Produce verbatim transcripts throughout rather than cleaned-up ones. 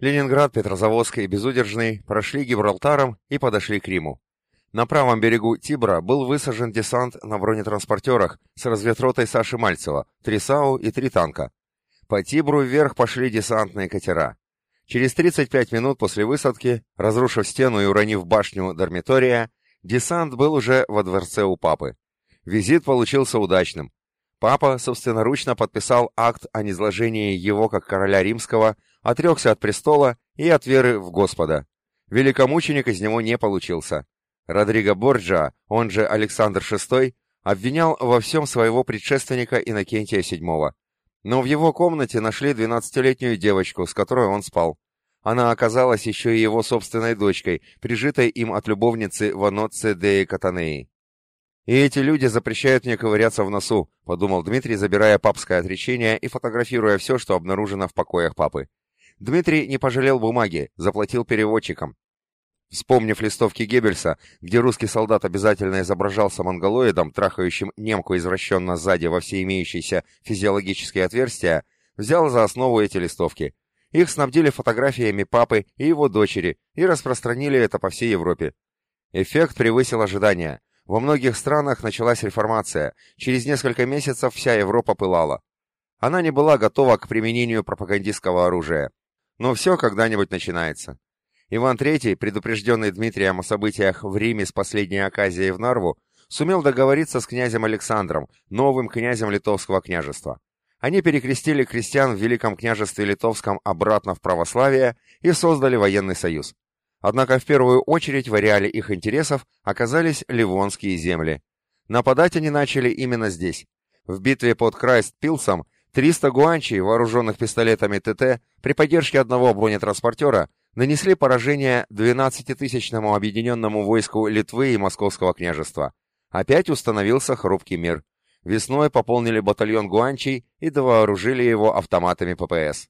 Ленинград, Петрозаводск и Безудержный прошли Гибралтаром и подошли к Риму. На правом берегу Тибра был высажен десант на бронетранспортерах с разведротой Саши Мальцева, три САУ и три танка. По Тибру вверх пошли десантные катера. Через тридцать пять минут после высадки, разрушив стену и уронив башню Дармитория, десант был уже во дворце у папы. Визит получился удачным. Папа собственноручно подписал акт о низложении его как короля римского, отрекся от престола и от веры в Господа. Великомученик из него не получился. Родриго Борджиа, он же Александр шестой, обвинял во всем своего предшественника Иннокентия седьмого. Но в его комнате нашли двенадцатилетнюю девочку, с которой он спал. Она оказалась еще и его собственной дочкой, прижитой им от любовницы Ваноцци деи Катанеи. «И эти люди запрещают мне ковыряться в носу», — подумал Дмитрий, забирая папское отречение и фотографируя все, что обнаружено в покоях папы. Дмитрий не пожалел бумаги, заплатил переводчикам. Вспомнив листовки Геббельса, где русский солдат обязательно изображался монголоидом, трахающим немку извращенно сзади во все имеющиеся физиологические отверстия, взял за основу эти листовки. Их снабдили фотографиями папы и его дочери и распространили это по всей Европе. Эффект превысил ожидания. Во многих странах началась реформация. Через несколько месяцев вся Европа пылала. Она не была готова к применению пропагандистского оружия. Но все когда-нибудь начинается. Иван третий, предупрежденный Дмитрием о событиях в Риме с последней оказией в Нарву, сумел договориться с князем Александром, новым князем Литовского княжества. Они перекрестили крестьян в Великом княжестве Литовском обратно в православие и создали военный союз. Однако в первую очередь в ареале их интересов оказались ливонские земли. Нападать они начали именно здесь. В битве под Крайст-Пилсом триста гуанчей, вооруженных пистолетами ТТ, при поддержке одного бронетранспортера, нанесли поражение двенадцатитысячному объединенному войску Литвы и Московского княжества. Опять установился хрупкий мир. Весной пополнили батальон гуанчей и довооружили его автоматами ППС.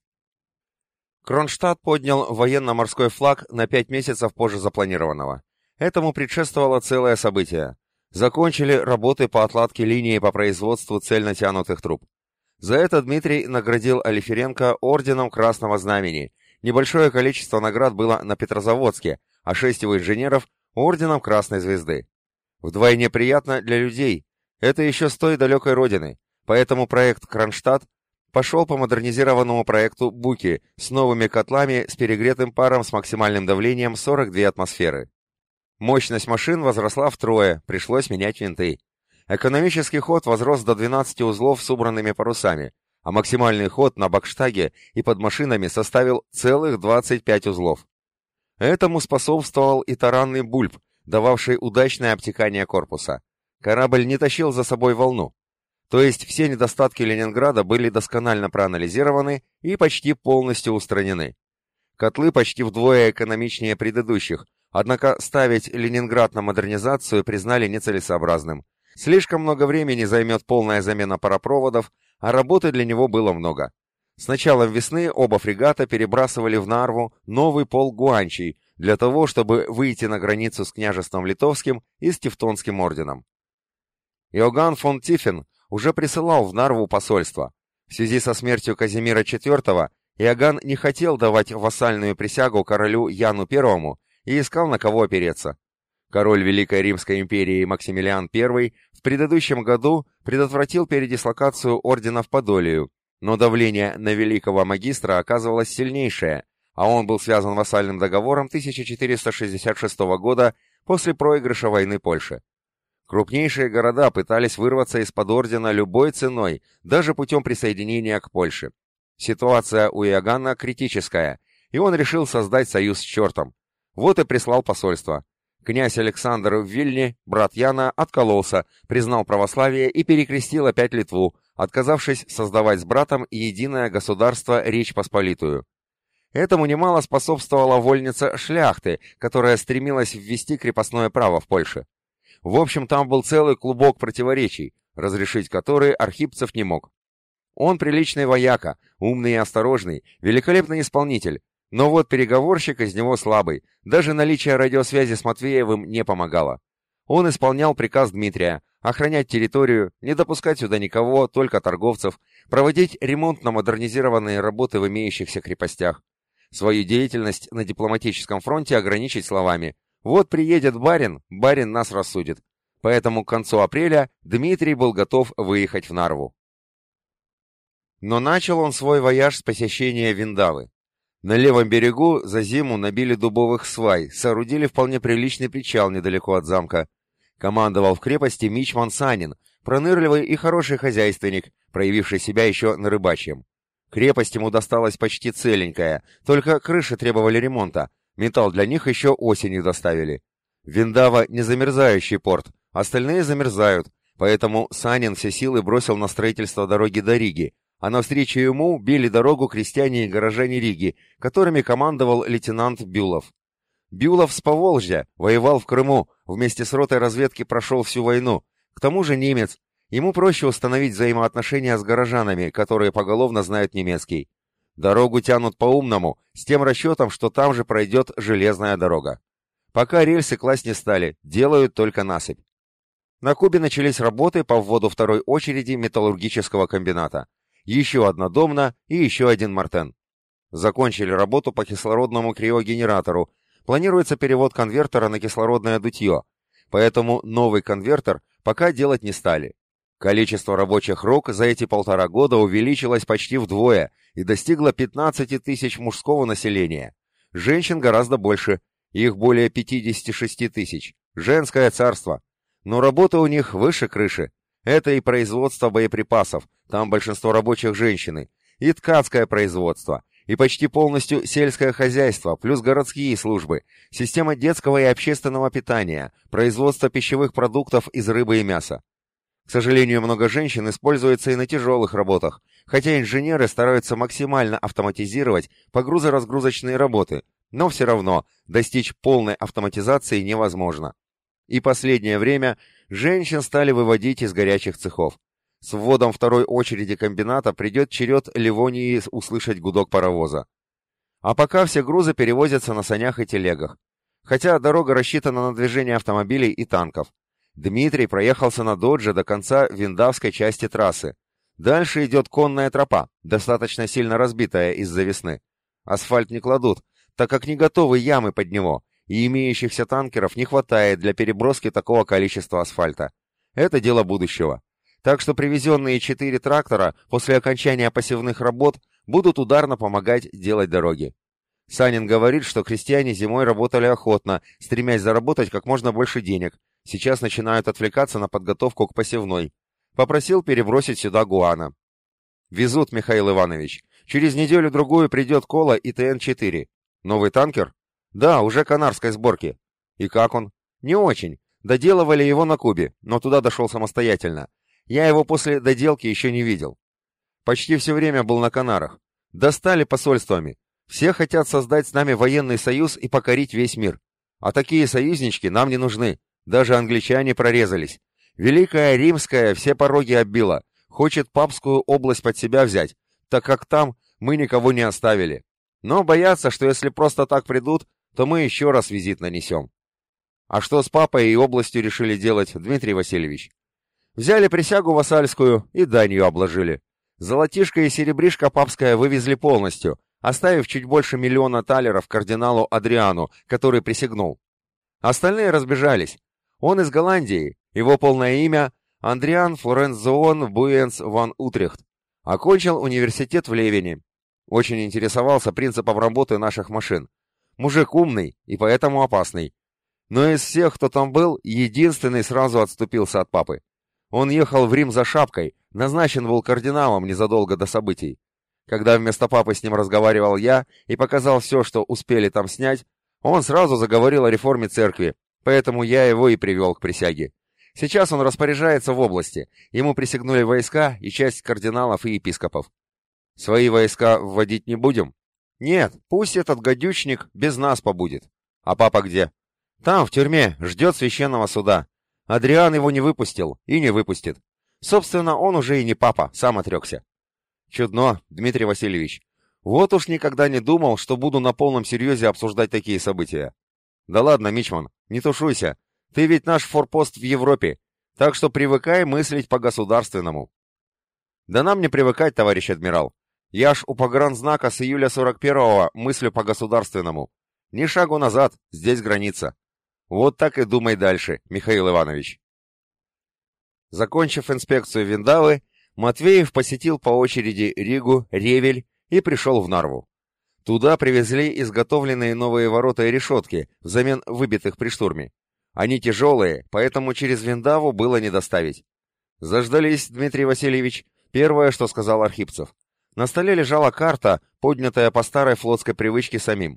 Кронштадт поднял военно-морской флаг на пять месяцев позже запланированного. Этому предшествовало целое событие. Закончили работы по отладке линии по производству цельнотянутых труб. За это Дмитрий наградил Алиференко орденом Красного Знамени. Небольшое количество наград было на Петрозаводске, а шесть его инженеров — орденом Красной Звезды. Вдвойне приятно для людей. Это еще с той далекой родины. Поэтому проект «Кронштадт» пошел по модернизированному проекту «Буки» с новыми котлами с перегретым паром с максимальным давлением сорок две атмосферы. Мощность машин возросла втрое, пришлось менять винты. Экономический ход возрос до двенадцати узлов с убранными парусами, а максимальный ход на бакштаге и под машинами составил целых двадцать пять узлов. Этому способствовал и таранный бульб, дававший удачное обтекание корпуса. Корабль не тащил за собой волну. То есть все недостатки Ленинграда были досконально проанализированы и почти полностью устранены. Котлы почти вдвое экономичнее предыдущих, однако ставить Ленинград на модернизацию признали нецелесообразным. Слишком много времени займет полная замена паропроводов, а работы для него было много. С началом весны оба фрегата перебрасывали в Нарву новый полк гуанчей для того, чтобы выйти на границу с княжеством Литовским и с Тевтонским орденом. Иоганн фон Тиффен уже присылал в Нарву посольство. В связи со смертью Казимира четвёртого Иоганн не хотел давать вассальную присягу королю Яну Первому и искал на кого опереться. Король Великой Римской империи Максимилиан Первый в предыдущем году предотвратил передислокацию ордена в Подолию, но давление на великого магистра оказывалось сильнейшее, а он был связан вассальным договором тысяча четыреста шестьдесят шестого года после проигрыша войны Польши. Крупнейшие города пытались вырваться из-под ордена любой ценой, даже путем присоединения к Польше. Ситуация у Иоганна критическая, и он решил создать союз с чертом. Вот и прислал посольство. Князь Александр в Вильне, брат Яна, откололся, признал православие и перекрестил опять Литву, отказавшись создавать с братом единое государство Речь Посполитую. Этому немало способствовала вольница шляхты, которая стремилась ввести крепостное право в Польше. В общем, там был целый клубок противоречий, разрешить которые Архипцев не мог. Он приличный вояка, умный и осторожный, великолепный исполнитель, но вот переговорщик из него слабый, даже наличие радиосвязи с Матвеевым не помогало. Он исполнял приказ Дмитрия охранять территорию, не допускать сюда никого, только торговцев, проводить ремонтно-модернизированные работы в имеющихся крепостях. Свою деятельность на дипломатическом фронте ограничить словами: «Вот приедет барин, барин нас рассудит». Поэтому к концу апреля Дмитрий был готов выехать в Нарву. Но начал он свой вояж с посещения Виндавы. На левом берегу за зиму набили дубовых свай, соорудили вполне приличный причал недалеко от замка. Командовал в крепости мичман Санин, пронырливый и хороший хозяйственник, проявивший себя еще на рыбачьем. Крепость ему досталась почти целенькая, только крыши требовали ремонта, металл для них еще осенью доставили. Виндава — не замерзающий порт, остальные замерзают, поэтому Санин все силы бросил на строительство дороги до Риги, а навстречу ему били дорогу крестьяне и горожане Риги, которыми командовал лейтенант Бюлов. Бюлов с Поволжья, воевал в Крыму, вместе с ротой разведки прошел всю войну, к тому же немец, ему проще установить взаимоотношения с горожанами, которые поголовно знают немецкий. Дорогу тянут по-умному, с тем расчетом, что там же пройдет железная дорога. Пока рельсы класть не стали, делают только насыпь. На Кубе начались работы по вводу второй очереди металлургического комбината. Еще одна домна и еще один мартен. Закончили работу по кислородному криогенератору. Планируется перевод конвертера на кислородное дутье, поэтому новый конвертер пока делать не стали. Количество рабочих рук за эти полтора года увеличилось почти вдвое и достигло пятнадцати тысяч мужского населения. Женщин гораздо больше, их более пятидесяти шести тысяч. Женское царство. Но работа у них выше крыши. Это и производство боеприпасов, там большинство рабочих женщины, и ткацкое производство, и почти полностью сельское хозяйство, плюс городские службы, система детского и общественного питания, производство пищевых продуктов из рыбы и мяса. К сожалению, много женщин используется и на тяжелых работах, хотя инженеры стараются максимально автоматизировать погрузо-разгрузочные работы, но все равно достичь полной автоматизации невозможно. И последнее время женщин стали выводить из горячих цехов. С вводом второй очереди комбината придет черед Ливонии услышать гудок паровоза. А пока все грузы перевозятся на санях и телегах. Хотя дорога рассчитана на движение автомобилей и танков. Дмитрий проехался на додже до конца виндавской части трассы. Дальше идет конная тропа, достаточно сильно разбитая из-за весны. Асфальт не кладут, так как не готовы ямы под него, и имеющихся танкеров не хватает для переброски такого количества асфальта. Это дело будущего. Так что привезенные четыре трактора после окончания посевных работ будут ударно помогать делать дороги. Санин говорит, что крестьяне зимой работали охотно, стремясь заработать как можно больше денег. Сейчас начинают отвлекаться на подготовку к посевной. Попросил перебросить сюда гуана. Везут, Михаил Иванович. Через неделю-другую придет Кола и Т Н четыре. Новый танкер? Да, уже канарской сборки. И как он? Не очень. Доделывали его на Кубе, но туда дошел самостоятельно. Я его после доделки еще не видел. Почти все время был на Канарах. Достали посольствами. Все хотят создать с нами военный союз и покорить весь мир. А такие союзнички нам не нужны. Даже англичане прорезались. Великая Римская все пороги оббила. Хочет Папскую область под себя взять, так как там мы никого не оставили. Но боятся, что если просто так придут, то мы еще раз визит нанесем. А что с папой и областью решили делать, Дмитрий Васильевич? Взяли присягу вассальскую и данью обложили. Золотишко и серебришко папское вывезли полностью, оставив чуть больше миллиона талеров кардиналу Адриану, который присягнул. Остальные разбежались. Он из Голландии, его полное имя Андриан Флорензоон Буенс ван Утрехт. Окончил университет в Левене. Очень интересовался принципом работы наших машин. Мужик умный и поэтому опасный. Но из всех, кто там был, единственный сразу отступился от папы. Он ехал в Рим за шапкой, назначен был кардиналом незадолго до событий. Когда вместо папы с ним разговаривал я и показал все, что успели там снять, он сразу заговорил о реформе церкви, поэтому я его и привел к присяге. Сейчас он распоряжается в области, ему присягнули войска и часть кардиналов и епископов. Свои войска вводить не будем? Нет, пусть этот гадючник без нас побудет. А папа где? Там, в тюрьме, ждет священного суда. Адриан его не выпустил и не выпустит. Собственно, он уже и не папа, сам отрекся. Чудно, Дмитрий Васильевич. Вот уж никогда не думал, что буду на полном серьезе обсуждать такие события. Да ладно, мичман, не тушуйся. Ты ведь наш форпост в Европе, так что привыкай мыслить по-государственному. Да нам не привыкать, товарищ адмирал. Я ж у погранзнака с июля сорок первого мыслю по-государственному. Ни шагу назад, здесь граница. Вот так и думай дальше, Михаил Иванович. Закончив инспекцию Виндавы, Матвеев посетил по очереди Ригу, Ревель и пришел в Нарву. Туда привезли изготовленные новые ворота и решетки взамен выбитых при штурме. Они тяжелые, поэтому через Виндаву было не доставить. Заждались, Дмитрий Васильевич, первое, что сказал Архипцев. На столе лежала карта, поднятая по старой флотской привычке самим.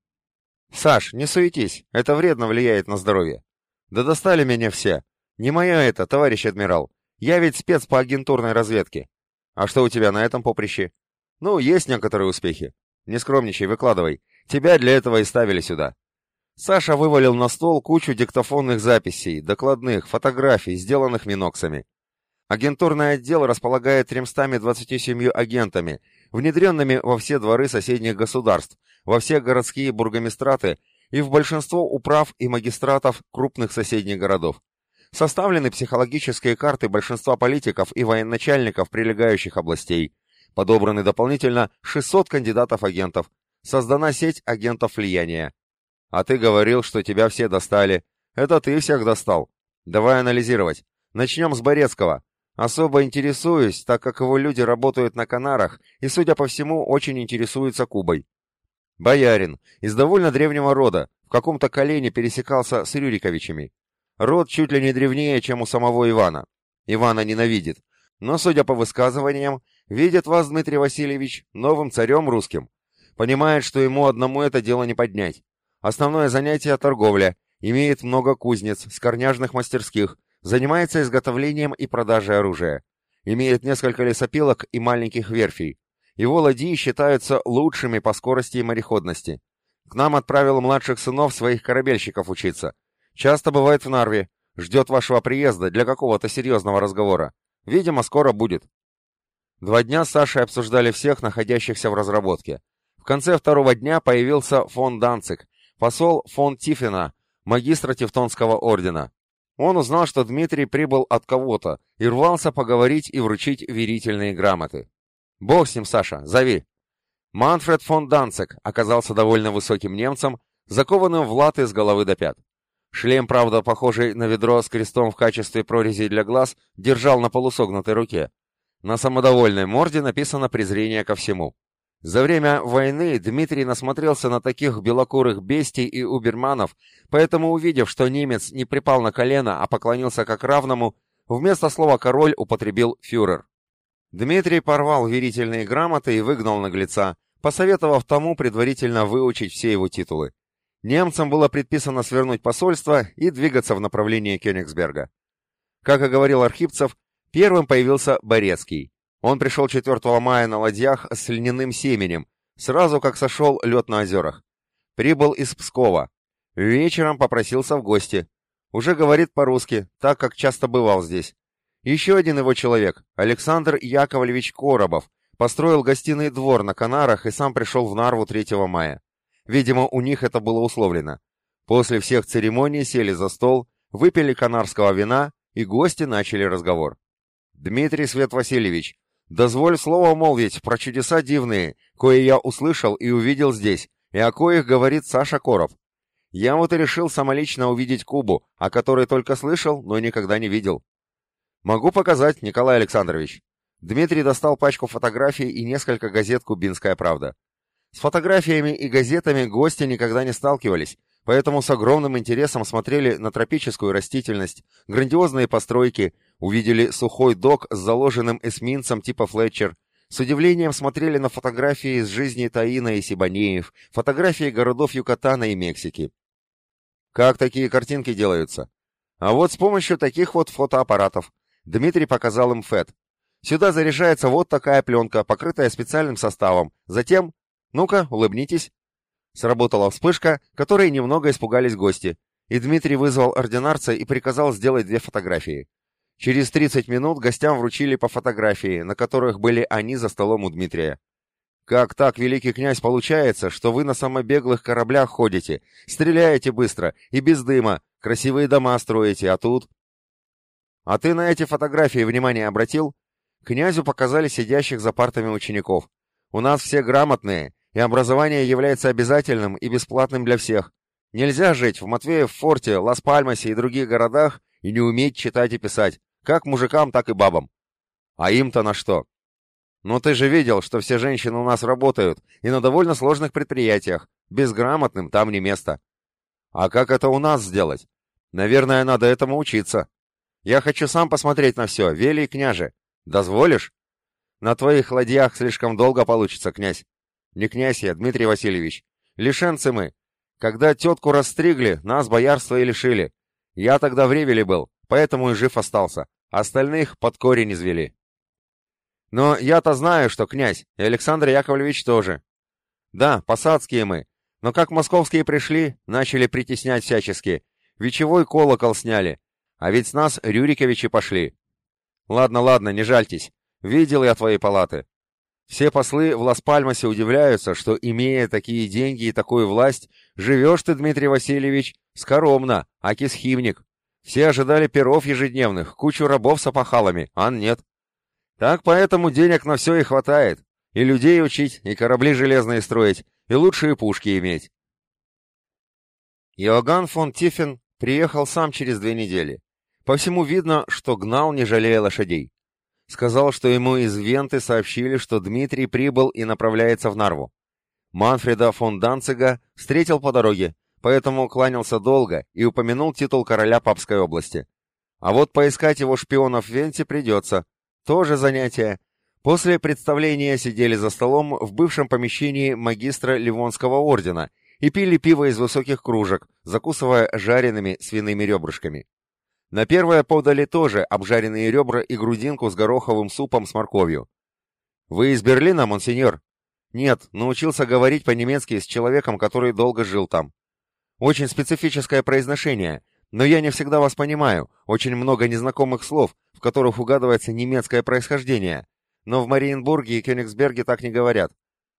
«Саш, не суетись, это вредно влияет на здоровье». «Да достали меня все. Не мое это, товарищ адмирал. Я ведь спец по агентурной разведке». «А что у тебя на этом поприще?» «Ну, есть некоторые успехи. Не скромничай, выкладывай. Тебя для этого и ставили сюда». Саша вывалил на стол кучу диктофонных записей, докладных, фотографий, сделанных миноксами. Агентурный отдел располагает тремястами двадцатью семью агентами, внедренными во все дворы соседних государств, во все городские бургомистраты и в большинство управ и магистратов крупных соседних городов. Составлены психологические карты большинства политиков и военачальников прилегающих областей. Подобраны дополнительно шестьсот кандидатов-агентов. Создана сеть агентов влияния. А ты говорил, что тебя все достали. Это ты всех достал. Давай анализировать. Начнем с Борецкого. Особо интересуюсь, так как его люди работают на Канарах и, судя по всему, очень интересуются Кубой. Боярин, из довольно древнего рода, в каком-то колене пересекался с Рюриковичами. Род чуть ли не древнее, чем у самого Ивана. Ивана ненавидит, но, судя по высказываниям, видит вас, Дмитрий Васильевич, новым царем русским. Понимает, что ему одному это дело не поднять. Основное занятие — торговля, имеет много кузнец, скорняжных мастерских, занимается изготовлением и продажей оружия. Имеет несколько лесопилок и маленьких верфей. Его ладьи считаются лучшими по скорости и мореходности. К нам отправил младших сынов своих корабельщиков учиться. Часто бывает в Нарве. Ждет вашего приезда для какого-то серьезного разговора. Видимо, скоро будет. Два дня с Сашей обсуждали всех, находящихся в разработке. В конце второго дня появился фон Данциг, посол фон Тиффена, магистра Тевтонского ордена. Он узнал, что Дмитрий прибыл от кого-то и рвался поговорить и вручить верительные грамоты. «Бог с ним, Саша, зови!» Манфред фон Данциг оказался довольно высоким немцем, закованным в латы с головы до пят. Шлем, правда, похожий на ведро с крестом в качестве прорези для глаз, держал на полусогнутой руке. На самодовольной морде написано презрение ко всему. За время войны Дмитрий насмотрелся на таких белокурых бестий и уберманов, поэтому, увидев, что немец не припал на колено, а поклонился как равному, вместо слова «король» употребил «фюрер». Дмитрий порвал верительные грамоты и выгнал наглеца, посоветовав тому предварительно выучить все его титулы. Немцам было предписано свернуть посольство и двигаться в направлении Кёнигсберга. Как и говорил Архипцев, первым появился Борецкий. Он пришел четвёртого мая на ладьях с льняным семенем, сразу как сошел лед на озерах. Прибыл из Пскова. Вечером попросился в гости. Уже говорит по-русски, так как часто бывал здесь. Еще один его человек, Александр Яковлевич Коробов, построил гостиный двор на Канарах и сам пришел в Нарву третьего мая. Видимо, у них это было условлено. После всех церемоний сели за стол, выпили канарского вина, и гости начали разговор. «Дмитрий Свет Васильевич, дозволь слово молвить про чудеса дивные, кое я услышал и увидел здесь, и о коих говорит Саша Короб. Я вот и решил самолично увидеть Кубу, о которой только слышал, но никогда не видел». «Могу показать, Николай Александрович». Дмитрий достал пачку фотографий и несколько газет «Кубинская правда». С фотографиями и газетами гости никогда не сталкивались, поэтому с огромным интересом смотрели на тропическую растительность, грандиозные постройки, увидели сухой док с заложенным эсминцем типа Флетчер, с удивлением смотрели на фотографии из жизни Таина и Сибанеев, фотографии городов Юкатана и Мексики. Как такие картинки делаются? А вот с помощью таких вот фотоаппаратов. Дмитрий показал им ФЭТ. Сюда заряжается вот такая пленка, покрытая специальным составом. Затем... Ну-ка, улыбнитесь. Сработала вспышка, которой немного испугались гости, и Дмитрий вызвал ординарца и приказал сделать две фотографии. Через тридцать минут гостям вручили по фотографии, на которых были они за столом у Дмитрия. «Как так, великий князь, получается, что вы на самобеглых кораблях ходите, стреляете быстро и без дыма, красивые дома строите, а тут...» «А ты на эти фотографии внимание обратил?» Князю показали сидящих за партами учеников. У нас все грамотные, и образование является обязательным и бесплатным для всех. Нельзя жить в Матвеев форте, Лас-Пальмасе и других городах и не уметь читать и писать, как мужикам, так и бабам. А им-то на что? Ну ты же видел, что все женщины у нас работают, и на довольно сложных предприятиях. Безграмотным там не место. А как это у нас сделать? Наверное, надо этому учиться. Я хочу сам посмотреть на все, велий княже. Дозволишь? На твоих ладьях слишком долго получится, князь. Не князь я, Дмитрий Васильевич. Лишенцы мы. Когда тетку расстригли, нас боярства и лишили. Я тогда в Ревеле был, поэтому и жив остался. Остальных под корень извели. Но я-то знаю, что князь, и Александр Яковлевич тоже. Да, посадские мы. Но как московские пришли, начали притеснять всячески. Вечевой колокол сняли. А ведь с нас Рюриковичи пошли. Ладно, ладно, не жальтесь. Видел я твои палаты. Все послы в Лас-Пальмасе удивляются, что, имея такие деньги и такую власть, живешь ты, Дмитрий Васильевич, скоромно, аки схимник. Все ожидали перов ежедневных, кучу рабов с опахалами, а нет. Так поэтому денег на все и хватает. И людей учить, и корабли железные строить, и лучшие пушки иметь. Иоганн фон Тиффен приехал сам через две недели. По всему видно, что гнал, не жалея лошадей. Сказал, что ему из Венты сообщили, что Дмитрий прибыл и направляется в Нарву. Манфреда фон Данцига встретил по дороге, поэтому кланялся долго и упомянул титул короля Папской области. А вот поискать его шпионов в Венте придется. Тоже занятие. После представления сидели за столом в бывшем помещении магистра Ливонского ордена и пили пиво из высоких кружек, закусывая жареными свиными ребрышками. На первое подали тоже обжаренные ребра и грудинку с гороховым супом с морковью. «Вы из Берлина, монсеньор?» «Нет, научился говорить по-немецки с человеком, который долго жил там. Очень специфическое произношение, но я не всегда вас понимаю, очень много незнакомых слов, в которых угадывается немецкое происхождение, но в Мариенбурге и Кёнигсберге так не говорят.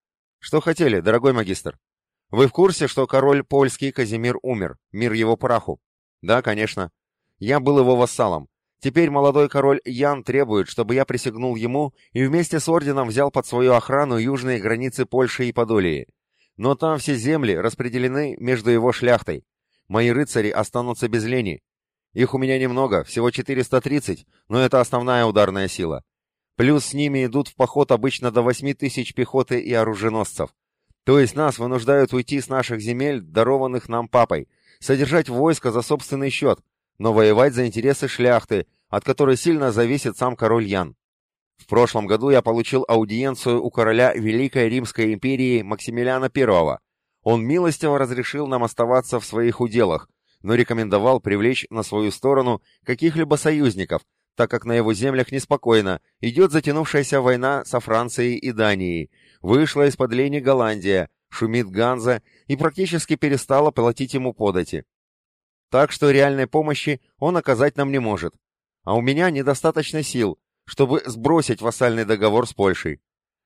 Что хотели, дорогой магистр? Вы в курсе, что король польский Казимир умер, мир его праху? Да, конечно. Я был его вассалом. Теперь молодой король Ян требует, чтобы я присягнул ему и вместе с орденом взял под свою охрану южные границы Польши и Подолии. Но там все земли распределены между его шляхтой. Мои рыцари останутся без лени. Их у меня немного, всего четыреста тридцать, но это основная ударная сила. Плюс с ними идут в поход обычно до восьми тысяч пехоты и оруженосцев. То есть нас вынуждают уйти с наших земель, дарованных нам папой, содержать войско за собственный счет, но воевать за интересы шляхты, от которой сильно зависит сам король Ян. В прошлом году я получил аудиенцию у короля Великой Римской империи Максимилиана Первого. Он милостиво разрешил нам оставаться в своих уделах, но рекомендовал привлечь на свою сторону каких-либо союзников, так как на его землях неспокойно, идет затянувшаяся война со Францией и Данией, вышла из-под лени Голландия, шумит Ганза и практически перестала платить ему подати. Так что реальной помощи он оказать нам не может. А у меня недостаточно сил, чтобы сбросить вассальный договор с Польшей.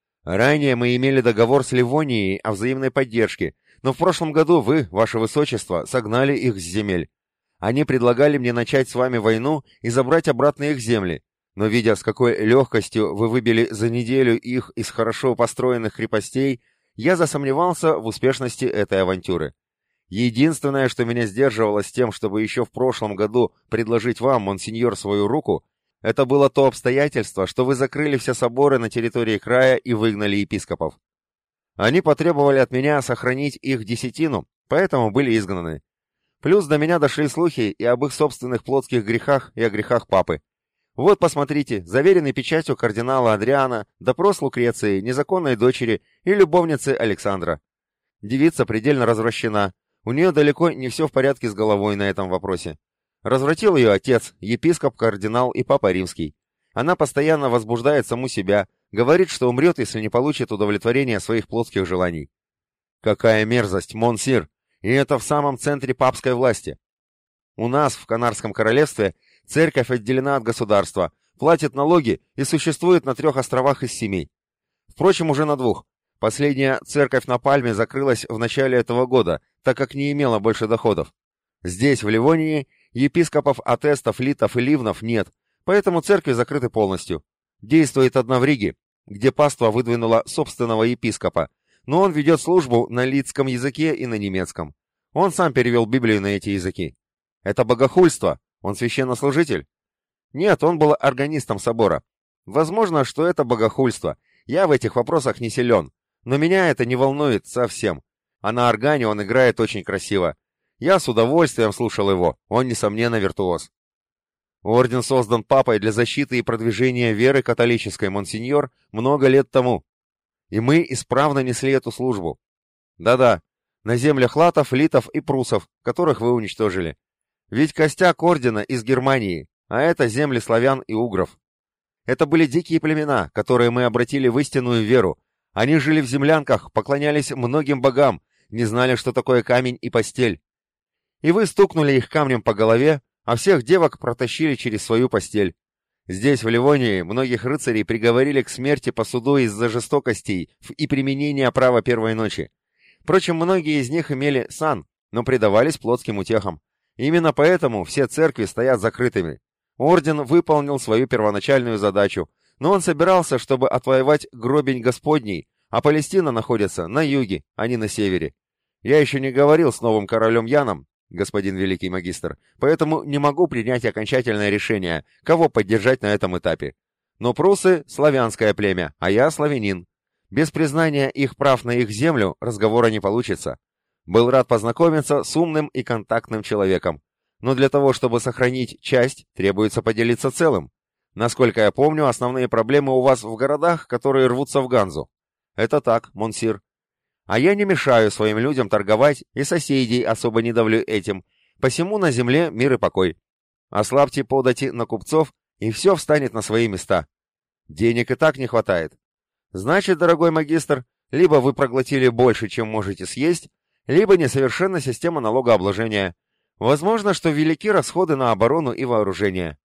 Ранее мы имели договор с Ливонией о взаимной поддержке, но в прошлом году вы, ваше высочество, согнали их с земель. Они предлагали мне начать с вами войну и забрать обратно их земли, но видя, с какой легкостью вы выбили за неделю их из хорошо построенных крепостей, я засомневался в успешности этой авантюры. Единственное, что меня сдерживало с тем, чтобы еще в прошлом году предложить вам, монсеньор, свою руку, это было то обстоятельство, что вы закрыли все соборы на территории края и выгнали епископов. Они потребовали от меня сохранить их десятину, поэтому были изгнаны. Плюс до меня дошли слухи и об их собственных плотских грехах и о грехах папы. Вот, посмотрите, заверенный печатью кардинала Адриана, допрос Лукреции, незаконной дочери и любовницы Александра. Девица предельно развращена. У нее далеко не все в порядке с головой на этом вопросе. Развратил ее отец, епископ, кардинал и папа римский. Она постоянно возбуждает саму себя, говорит, что умрет, если не получит удовлетворения своих плотских желаний. Какая мерзость, монсир! И это в самом центре папской власти. У нас, в Канарском королевстве, церковь отделена от государства, платит налоги и существует на трех островах из семи. Впрочем, уже на двух. Последняя церковь на Пальме закрылась в начале этого года, так как не имела больше доходов. Здесь, в Ливонии, епископов Атестов, Литов и Ливнов нет, поэтому церкви закрыты полностью. Действует одна в Риге, где паства выдвинула собственного епископа, но он ведет службу на лидском языке и на немецком. Он сам перевел Библию на эти языки. Это богохульство. Он священнослужитель? Нет, он был органистом собора. Возможно, что это богохульство. Я в этих вопросах не силен, но меня это не волнует совсем. А на органе он играет очень красиво. Я с удовольствием слушал его, он, несомненно, виртуоз. Орден создан папой для защиты и продвижения веры католической, монсеньор, много лет тому. И мы исправно несли эту службу. Да-да, на землях латов, литов и прусов, которых вы уничтожили. Ведь костяк ордена из Германии, а это земли славян и угров. Это были дикие племена, которые мы обратили в истинную веру. Они жили в землянках, поклонялись многим богам, не знали, что такое камень и постель. И вы стукнули их камнем по голове, а всех девок протащили через свою постель. Здесь, в Ливонии, многих рыцарей приговорили к смерти по суду из-за жестокостей и применения права первой ночи. Впрочем, многие из них имели сан, но предавались плотским утехам. Именно поэтому все церкви стоят закрытыми. Орден выполнил свою первоначальную задачу, но он собирался, чтобы отвоевать гробень Господний, а Палестина находится на юге, а не на севере. Я еще не говорил с новым королем Яном, господин великий магистр, поэтому не могу принять окончательное решение, кого поддержать на этом этапе. Но прусы — славянское племя, а я славянин. Без признания их прав на их землю разговора не получится. Был рад познакомиться с умным и контактным человеком. Но для того, чтобы сохранить часть, требуется поделиться целым. Насколько я помню, основные проблемы у вас в городах, которые рвутся в Ганзу. Это так, монсир. А я не мешаю своим людям торговать, и соседей особо не давлю этим. Посему на земле мир и покой. Ослабьте подати на купцов, и все встанет на свои места. Денег и так не хватает. Значит, дорогой магистр, либо вы проглотили больше, чем можете съесть, либо несовершенна система налогообложения. Возможно, что велики расходы на оборону и вооружение.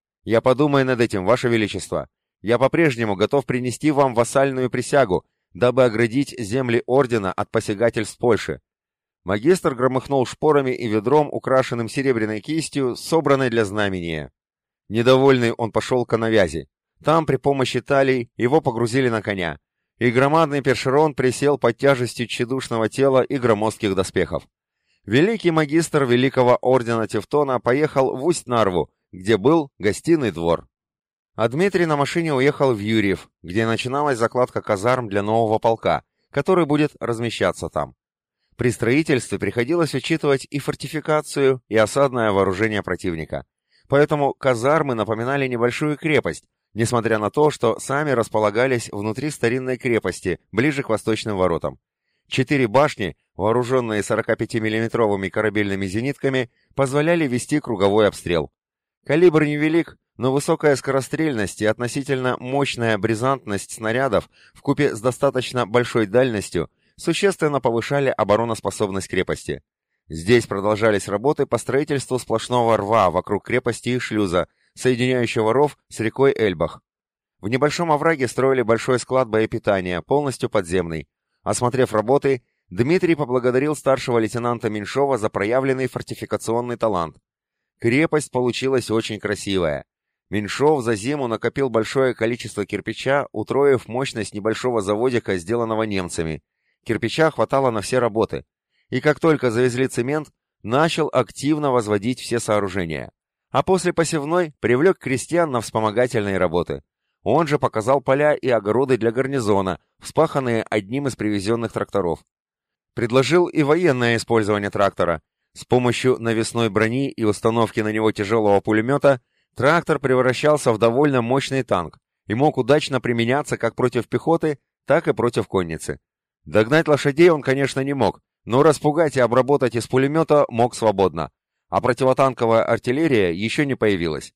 Я подумаю над этим, Ваше Величество. Я по-прежнему готов принести вам вассальную присягу, дабы оградить земли ордена от посягательств Польши. Магистр громыхнул шпорами и ведром, украшенным серебряной кистью, собранной для знамения. Недовольный он пошел к навязи. Там при помощи талий его погрузили на коня, и громадный першерон присел под тяжестью тщедушного тела и громоздких доспехов. Великий магистр Великого Ордена Тевтона поехал в Усть-Нарву, где был гостиный двор. А Дмитрий на машине уехал в Юрьев, где начиналась закладка казарм для нового полка, который будет размещаться там. При строительстве приходилось учитывать и фортификацию, и осадное вооружение противника. Поэтому казармы напоминали небольшую крепость, несмотря на то, что сами располагались внутри старинной крепости, ближе к восточным воротам. Четыре башни, вооруженные сорокапятимиллиметровыми корабельными зенитками, позволяли вести круговой обстрел. Калибр невелик, но высокая скорострельность и относительно мощная бризантность снарядов вкупе с достаточно большой дальностью существенно повышали обороноспособность крепости. Здесь продолжались работы по строительству сплошного рва вокруг крепости и шлюза, соединяющего ров с рекой Эльбах. В небольшом овраге строили большой склад боепитания, полностью подземный. Осмотрев работы, Дмитрий поблагодарил старшего лейтенанта Меньшова за проявленный фортификационный талант. Крепость получилась очень красивая. Меньшов за зиму накопил большое количество кирпича, утроив мощность небольшого заводика, сделанного немцами. Кирпича хватало на все работы. И как только завезли цемент, начал активно возводить все сооружения. А после посевной привлек крестьян на вспомогательные работы. Он же показал поля и огороды для гарнизона, вспаханные одним из привезенных тракторов. Предложил и военное использование трактора. С помощью навесной брони и установки на него тяжелого пулемета трактор превращался в довольно мощный танк и мог удачно применяться как против пехоты, так и против конницы. Догнать лошадей он, конечно, не мог, но распугать и обработать из пулемета мог свободно, а противотанковая артиллерия еще не появилась.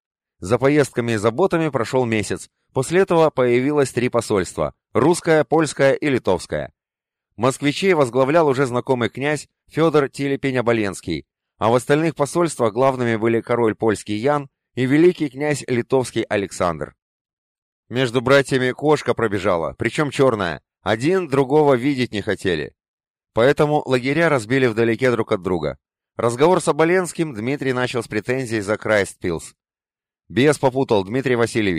За поездками и заботами прошел месяц, после этого появилось три посольства – русское, польское и литовское. Москвичей возглавлял уже знакомый князь Федор Телепень-Оболенский, а в остальных посольствах главными были король польский Ян и великий князь литовский Александр. Между братьями кошка пробежала, причем черная, один другого видеть не хотели. Поэтому лагеря разбили вдалеке друг от друга. Разговор с Оболенским Дмитрий начал с претензий за Крайстпилс. «Бес попутал, Дмитрий Васильевич.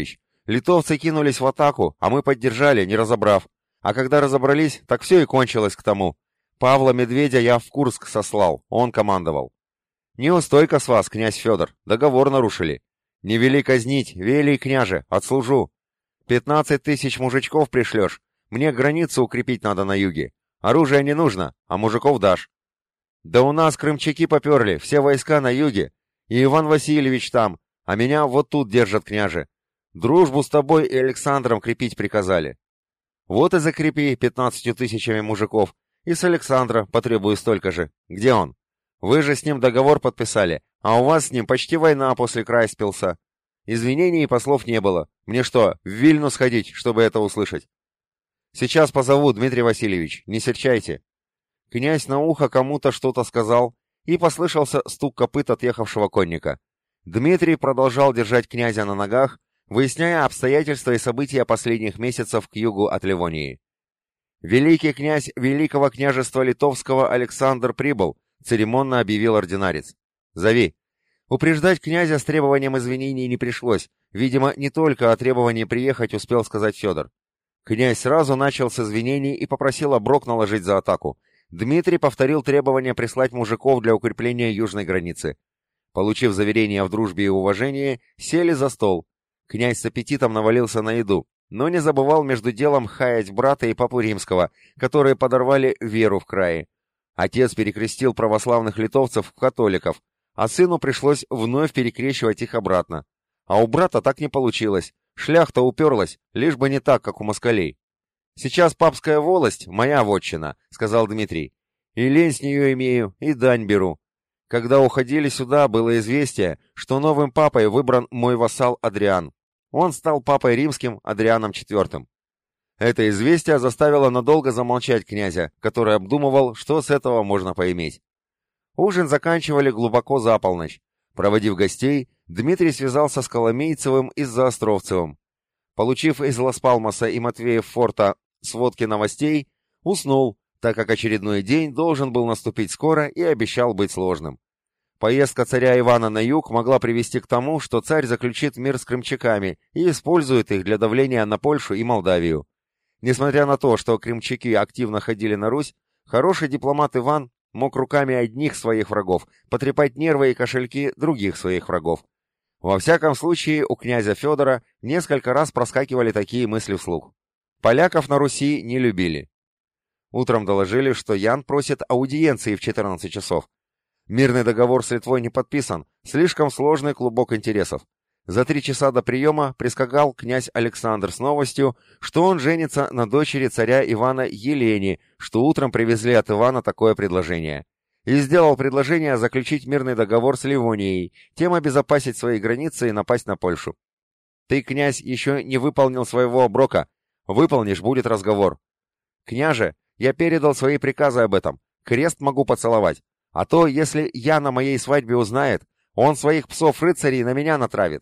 Литовцы кинулись в атаку, а мы поддержали, не разобрав. А когда разобрались, так все и кончилось к тому. Павла Медведя я в Курск сослал, он командовал. Неустойка с вас, князь Федор, договор нарушили. Не вели казнить, вели, княже, отслужу. Пятнадцать тысяч мужичков пришлешь, мне границу укрепить надо на юге. Оружия не нужно, а мужиков дашь. Да у нас крымчаки поперли, все войска на юге, и Иван Васильевич там, а меня вот тут держат, княже. Дружбу с тобой и Александром крепить приказали. Вот и закрепи пятнадцатью тысячами мужиков, и с Александра потребую столько же. Где он? Вы же с ним договор подписали, а у вас с ним почти война после Крайспилса. Извинений и послов не было. Мне что, в Вильну сходить, чтобы это услышать? Сейчас позову, Дмитрий Васильевич, не серчайте. Князь на ухо кому-то что-то сказал, и послышался стук копыт отъехавшего конника. Дмитрий продолжал держать князя на ногах, выясняя обстоятельства и события последних месяцев к югу от Ливонии. «Великий князь Великого княжества Литовского Александр прибыл», церемонно объявил ординарец. «Зови». Упреждать князя с требованием извинений не пришлось, видимо, не только о требовании приехать успел сказать Федор. Князь сразу начал с извинений и попросил оброк наложить за атаку. Дмитрий повторил требование прислать мужиков для укрепления южной границы. Получив заверение в дружбе и уважении, сели за стол. Князь с аппетитом навалился на еду, но не забывал между делом хаять брата и папу римского, которые подорвали веру в крае. Отец перекрестил православных литовцев в католиков, а сыну пришлось вновь перекрещивать их обратно. А у брата так не получилось, шляхта уперлась, лишь бы не так, как у москалей. «Сейчас папская волость — моя вотчина», — сказал Дмитрий. «И лень с нее имею, и дань беру. Когда уходили сюда, было известие, что новым папой выбран мой вассал Адриан. Он стал папой римским Адрианом четвёртым. Это известие заставило надолго замолчать князя, который обдумывал, что с этого можно поиметь. Ужин заканчивали глубоко за полночь. Проводив гостей, Дмитрий связался с Коломейцевым и с Заостровцевым. Получив из Лас-Палмаса и Матвеев-Форта сводки новостей, уснул, так как очередной день должен был наступить скоро и обещал быть сложным. Поездка царя Ивана на юг могла привести к тому, что царь заключит мир с крымчаками и использует их для давления на Польшу и Молдавию. Несмотря на то, что крымчаки активно ходили на Русь, хороший дипломат Иван мог руками одних своих врагов потрепать нервы и кошельки других своих врагов. Во всяком случае, у князя Федора несколько раз проскакивали такие мысли вслух. Поляков на Руси не любили. Утром доложили, что Ян просит аудиенции в четырнадцать часов. Мирный договор с Литвой не подписан, слишком сложный клубок интересов. За три часа до приема прискакал князь Александр с новостью, что он женится на дочери царя Ивана Елене, что утром привезли от Ивана такое предложение. И сделал предложение заключить мирный договор с Ливонией, тем обезопасить свои границы и напасть на Польшу. «Ты, князь, еще не выполнил своего оброка. Выполнишь, будет разговор. Княже, я передал свои приказы об этом. Крест могу поцеловать. А то, если я на моей свадьбе узнает, он своих псов-рыцарей на меня натравит».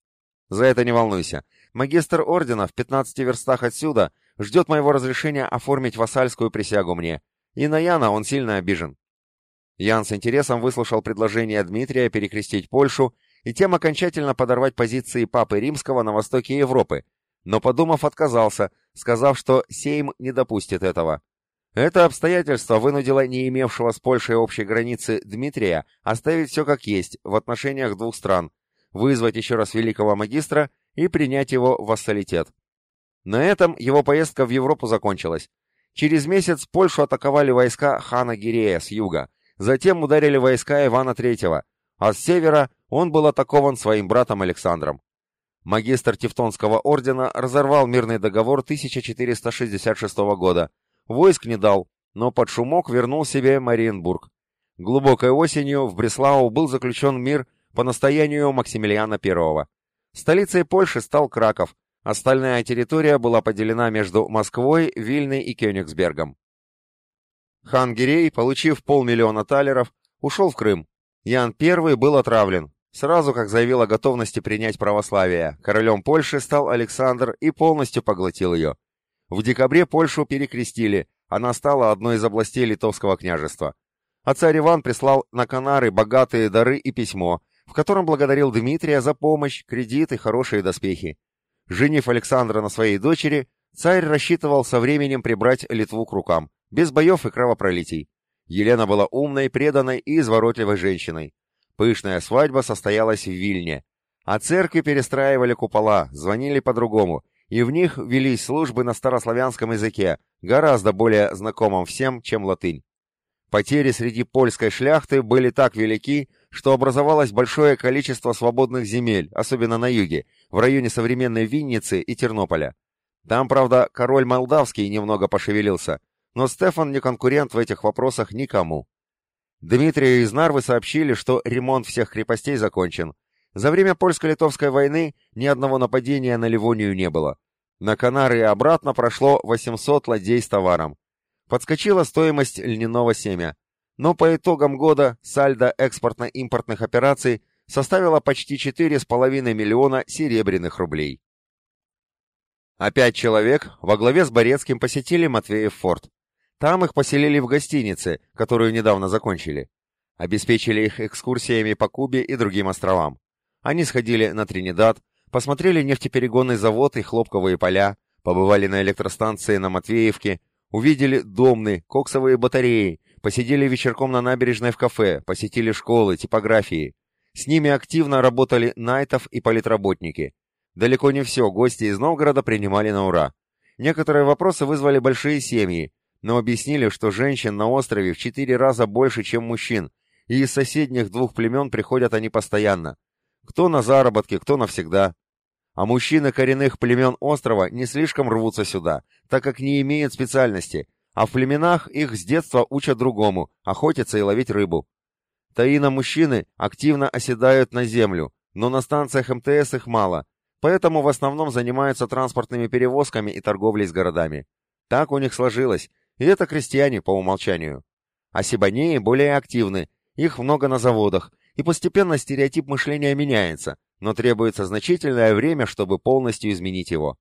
«За это не волнуйся. Магистр ордена в пятнадцати верстах отсюда ждет моего разрешения оформить вассальскую присягу мне. И на Яна он сильно обижен». Ян с интересом выслушал предложение Дмитрия перекрестить Польшу и тем окончательно подорвать позиции Папы Римского на востоке Европы, но, подумав, отказался, сказав, что Сейм не допустит этого. Это обстоятельство вынудило не имевшего с Польшей общей границы Дмитрия оставить все как есть в отношениях двух стран, вызвать еще раз великого магистра и принять его в вассалитет. На этом его поездка в Европу закончилась. Через месяц Польшу атаковали войска хана Гирея с юга, затем ударили войска Ивана Третьего, а с севера он был атакован своим братом Александром. Магистр Тевтонского ордена разорвал мирный договор тысяча четыреста шестьдесят шестого года, войск не дал, но под шумок вернул себе Мариенбург. Глубокой осенью в Бреслау был заключен мир по настоянию Максимилиана Первого. Столицей Польши стал Краков, остальная территория была поделена между Москвой, Вильной и Кёнигсбергом. Хан Гирей, получив полмиллиона талеров, ушел в Крым. Ян Первый был отравлен. Сразу как заявил о готовности принять православие, королем Польши стал Александр и полностью поглотил ее. В декабре Польшу перекрестили, она стала одной из областей Литовского княжества. А царь Иван прислал на Канары богатые дары и письмо, в котором благодарил Дмитрия за помощь, кредит и хорошие доспехи. Женив Александра на своей дочери, царь рассчитывал со временем прибрать Литву к рукам, без боев и кровопролитий. Елена была умной, преданной и изворотливой женщиной. Пышная свадьба состоялась в Вильне. А церкви перестраивали купола, звонили по-другому, и в них велись службы на старославянском языке, гораздо более знакомом всем, чем латынь. Потери среди польской шляхты были так велики, что образовалось большое количество свободных земель, особенно на юге, в районе современной Винницы и Тернополя. Там, правда, король молдавский немного пошевелился, но Стефан не конкурент в этих вопросах никому. Дмитрию из Нарвы сообщили, что ремонт всех крепостей закончен. За время польско-литовской войны ни одного нападения на Ливонию не было. На Канары и обратно прошло восемьсот ладей с товаром. Подскочила стоимость льняного семя. Но по итогам года сальдо экспортно-импортных операций составила почти четыре с половиной миллиона серебряных рублей. Опять человек во главе с Борецким посетили Матвеев форт. Там их поселили в гостинице, которую недавно закончили. Обеспечили их экскурсиями по Кубе и другим островам. Они сходили на Тринидад, посмотрели нефтеперегонный завод и хлопковые поля, побывали на электростанции на Матвеевке, увидели домны, коксовые батареи, посидели вечерком на набережной в кафе, посетили школы, типографии. С ними активно работали Найтов и политработники. Далеко не все гости из Новгорода принимали на ура. Некоторые вопросы вызвали большие семьи, но объяснили, что женщин на острове в четыре раза больше, чем мужчин, и из соседних двух племен приходят они постоянно. Кто на заработки, кто навсегда. А мужчины коренных племен острова не слишком рвутся сюда, так как не имеют специальности, а в племенах их с детства учат другому – охотиться и ловить рыбу. Таино-мужчины активно оседают на землю, но на станциях эм тэ эс их мало, поэтому в основном занимаются транспортными перевозками и торговлей с городами. Так у них сложилось, и это крестьяне по умолчанию. А сибанеи более активны, их много на заводах, и постепенно стереотип мышления меняется, но требуется значительное время, чтобы полностью изменить его.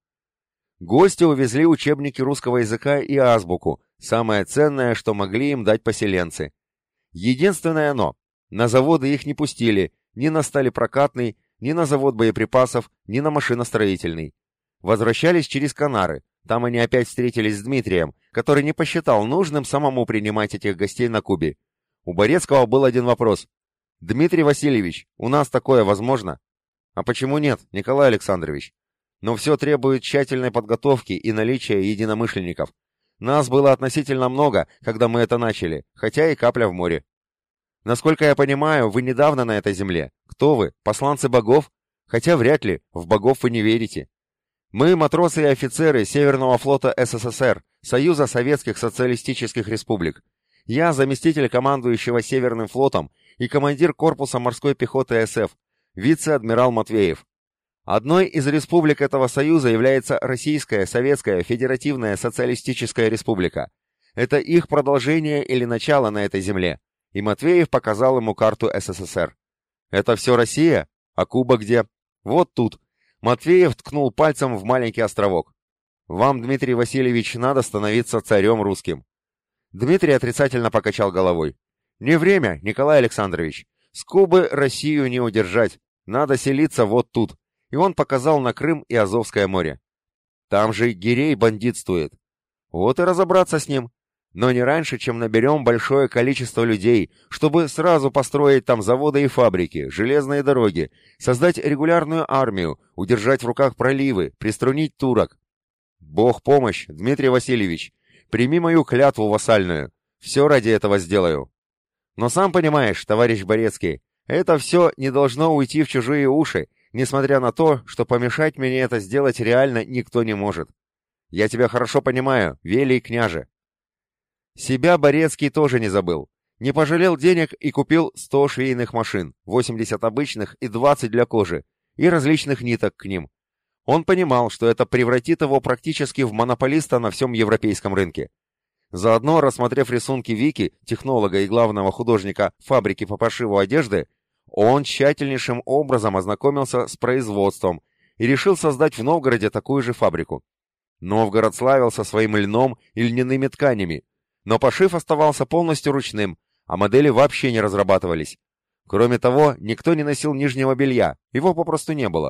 Гости увезли учебники русского языка и азбуку, самое ценное, что могли им дать поселенцы. Единственное но, на заводы их не пустили, ни на сталепрокатный, ни на завод боеприпасов, ни на машиностроительный. Возвращались через Канары, там они опять встретились с Дмитрием, который не посчитал нужным самому принимать этих гостей на Кубе. У Борецкого был один вопрос. «Дмитрий Васильевич, у нас такое возможно?» «А почему нет, Николай Александрович?» «Но все требует тщательной подготовки и наличия единомышленников. Нас было относительно много, когда мы это начали, хотя и капля в море. Насколько я понимаю, вы недавно на этой земле. Кто вы, посланцы богов? Хотя вряд ли, в богов вы не верите. Мы матросы и офицеры Северного флота эс эс эс эр, Союза Советских Социалистических Республик. Я заместитель командующего Северным флотом и командир корпуса морской пехоты эс эф, вице-адмирал Матвеев. Одной из республик этого союза является Российская Советская Федеративная Социалистическая Республика. Это их продолжение или начало на этой земле. И Матвеев показал ему карту эс эс эс эр. Это все Россия? А Куба где? Вот тут. Матвеев ткнул пальцем в маленький островок. Вам, Дмитрий Васильевич, надо становиться царем русским. Дмитрий отрицательно покачал головой. Не время, Николай Александрович. С Кубы Россию не удержать. Надо селиться вот тут. И он показал на Крым и Азовское море. Там же Гирей бандитствует. Вот и разобраться с ним. Но не раньше, чем наберем большое количество людей, чтобы сразу построить там заводы и фабрики, железные дороги, создать регулярную армию, удержать в руках проливы, приструнить турок. Бог помощь, Дмитрий Васильевич. Прими мою клятву вассальную. Все ради этого сделаю. Но сам понимаешь, товарищ Борецкий, это все не должно уйти в чужие уши, несмотря на то, что помешать мне это сделать реально никто не может. Я тебя хорошо понимаю, велий княже. Себя Борецкий тоже не забыл. Не пожалел денег и купил сто швейных машин, восемьдесят обычных и двадцать для кожи, и различных ниток к ним. Он понимал, что это превратит его практически в монополиста на всем европейском рынке. Заодно, рассмотрев рисунки Вики, технолога и главного художника фабрики по пошиву одежды, он тщательнейшим образом ознакомился с производством и решил создать в Новгороде такую же фабрику. Новгород славился своим льном и льняными тканями, но пошив оставался полностью ручным, а модели вообще не разрабатывались. Кроме того, никто не носил нижнего белья, его попросту не было.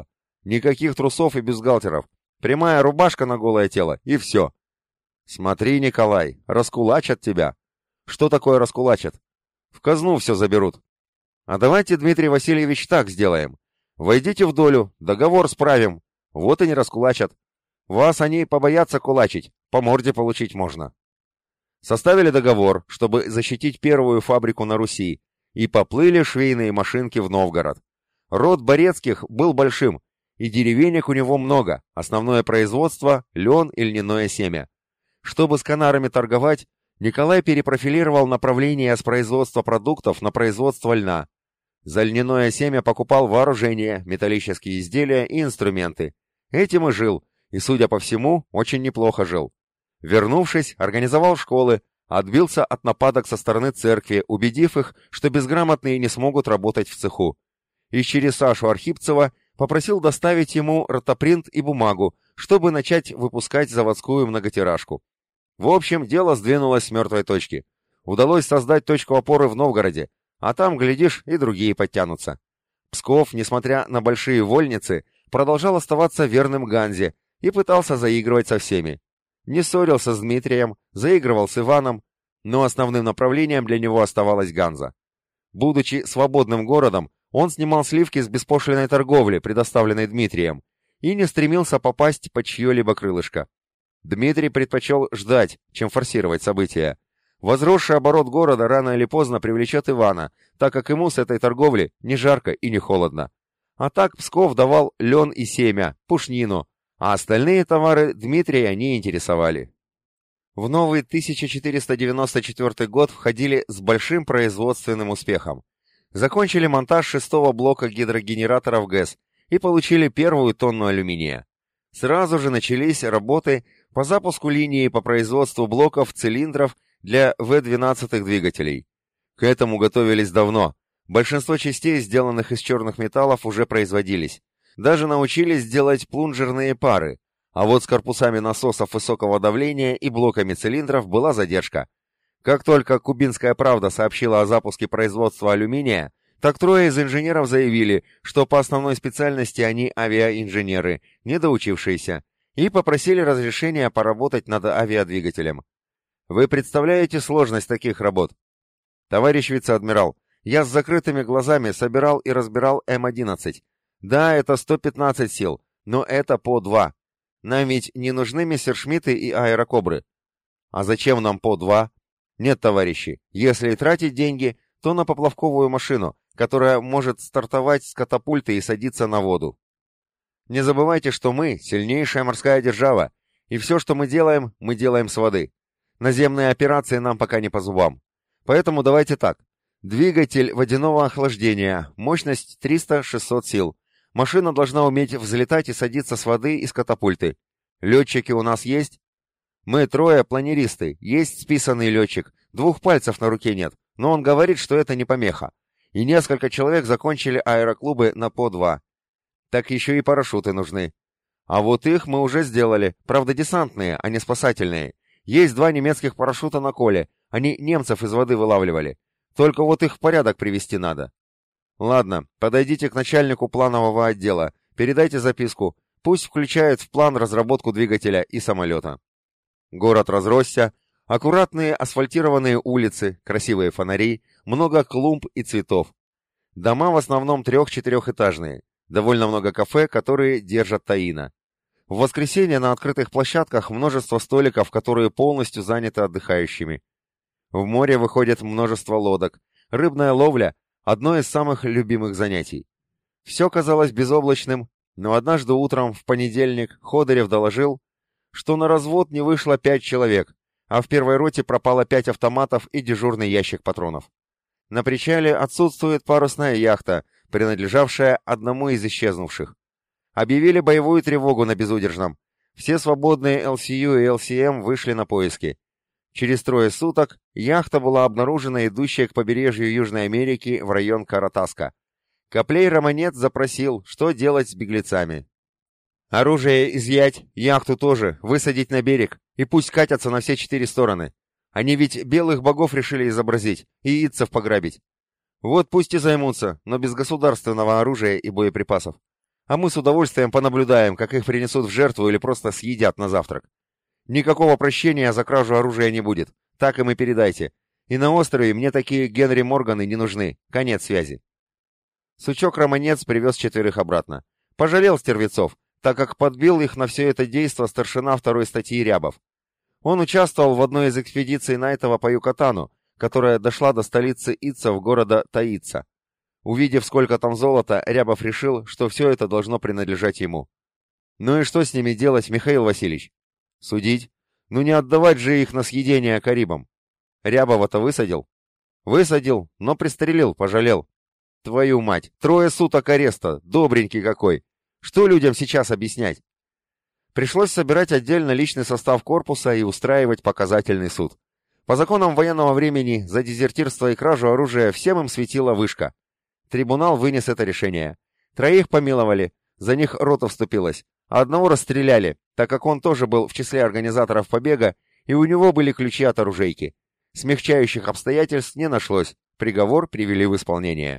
Никаких трусов и бюстгальтеров. Прямая рубашка на голое тело, и все. Смотри, Николай, раскулачат тебя. Что такое раскулачат? В казну все заберут. А давайте, Дмитрий Васильевич, так сделаем. Войдите в долю, договор справим. Вот и не раскулачат. Вас они побоятся кулачить, по морде получить можно. Составили договор, чтобы защитить первую фабрику на Руси, и поплыли швейные машинки в Новгород. Род Борецких был большим, и деревенек у него много, основное производство – лен и льняное семя. Чтобы с канарами торговать, Николай перепрофилировал направление с производства продуктов на производство льна. За льняное семя покупал вооружение, металлические изделия и инструменты. Этим и жил, и, судя по всему, очень неплохо жил. Вернувшись, организовал школы, отбился от нападок со стороны церкви, убедив их, что безграмотные не смогут работать в цеху. И через Сашу Архипцева попросил доставить ему ротопринт и бумагу, чтобы начать выпускать заводскую многотиражку. В общем, дело сдвинулось с мертвой точки. Удалось создать точку опоры в Новгороде, а там, глядишь, и другие подтянутся. Псков, несмотря на большие вольницы, продолжал оставаться верным Ганзе и пытался заигрывать со всеми. Не ссорился с Дмитрием, заигрывал с Иваном, но основным направлением для него оставалась Ганза. Будучи свободным городом, он снимал сливки с беспошлиной торговли, предоставленной Дмитрием, и не стремился попасть под чье-либо крылышко. Дмитрий предпочел ждать, чем форсировать события. Возросший оборот города рано или поздно привлечет Ивана, так как ему с этой торговли не жарко и не холодно. А так Псков давал лен и семя, пушнину, а остальные товары Дмитрия не интересовали. В новый тысяча четыреста девяносто четвёртый год входили с большим производственным успехом. Закончили монтаж шестого блока гидрогенераторов ГЭС и получили первую тонну алюминия. Сразу же начались работы по запуску линии по производству блоков цилиндров для вэ двенадцать двигателей. К этому готовились давно. Большинство частей, сделанных из черных металлов, уже производились. Даже научились делать плунжерные пары, а вот с корпусами насосов высокого давления и блоками цилиндров была задержка. Как только «Кубинская правда» сообщила о запуске производства алюминия, так трое из инженеров заявили, что по основной специальности они авиаинженеры, недоучившиеся, и попросили разрешения поработать над авиадвигателем. Вы представляете сложность таких работ? Товарищ вице-адмирал, я с закрытыми глазами собирал и разбирал эм одиннадцать. Да, это сто пятнадцать сил, но это по два. Нам ведь не нужны мессершмитты и аэрокобры. А зачем нам по два? Нет, товарищи, если и тратить деньги, то на поплавковую машину, которая может стартовать с катапульты и садиться на воду. Не забывайте, что мы сильнейшая морская держава, и все, что мы делаем, мы делаем с воды. Наземные операции нам пока не по зубам. Поэтому давайте так. Двигатель водяного охлаждения, мощность триста-шестьсот сил. Машина должна уметь взлетать и садиться с воды из катапульты. Летчики у нас есть? Мы трое планеристы, есть списанный летчик, двух пальцев на руке нет, но он говорит, что это не помеха. И несколько человек закончили аэроклубы на по два. Так еще и парашюты нужны. А вот их мы уже сделали, правда десантные, а не спасательные. Есть два немецких парашюта на Коле, они немцев из воды вылавливали. Только вот их в порядок привести надо. Ладно, подойдите к начальнику планового отдела, передайте записку, пусть включает в план разработку двигателя и самолета. Город разросся, аккуратные асфальтированные улицы, красивые фонари, много клумб и цветов. Дома в основном трех-четырехэтажные, довольно много кафе, которые держат таина. В воскресенье на открытых площадках множество столиков, которые полностью заняты отдыхающими. В море выходит множество лодок. Рыбная ловля – одно из самых любимых занятий. Все казалось безоблачным, но однажды утром, в понедельник, Ходырев доложил, что на развод не вышло пять человек, а в первой роте пропало пять автоматов и дежурный ящик патронов. На причале отсутствует парусная яхта, принадлежавшая одному из исчезнувших. Объявили боевую тревогу на Безудержном. Все свободные эл си ю и эл си эм вышли на поиски. Через трое суток яхта была обнаружена, идущая к побережью Южной Америки в район Каратаска. Коплей Романец запросил, что делать с беглецами. Оружие изъять, яхту тоже, высадить на берег, и пусть катятся на все четыре стороны. Они ведь белых богов решили изобразить и ицев пограбить. Вот пусть и займутся, но без государственного оружия и боеприпасов. а мы с удовольствием понаблюдаем, как их принесут в жертву или просто съедят на завтрак. Никакого прощения за кражу оружия не будет, так им и передайте. И на острове мне такие Генри Морганы не нужны, конец связи». Сучок-романец привез четверых обратно. Пожалел стервецов, так как подбил их на все это действо старшина второй статьи Рябов. Он участвовал в одной из экспедиций Найтова по Юкатану, которая дошла до столицы Итцев города Таица. Увидев, сколько там золота, Рябов решил, что все это должно принадлежать ему. Ну и что с ними делать, Михаил Васильевич? Судить? Ну не отдавать же их на съедение Карибам. Рябова-то высадил? Высадил, но пристрелил, пожалел. Твою мать, трое суток ареста, добренький какой. Что людям сейчас объяснять? Пришлось собирать отдельно личный состав корпуса и устраивать показательный суд. По законам военного времени за дезертирство и кражу оружия всем им светила вышка. Трибунал вынес это решение. Троих помиловали, за них рота вступилась, а одного расстреляли, так как он тоже был в числе организаторов побега, и у него были ключи от оружейки. Смягчающих обстоятельств не нашлось, приговор привели в исполнение.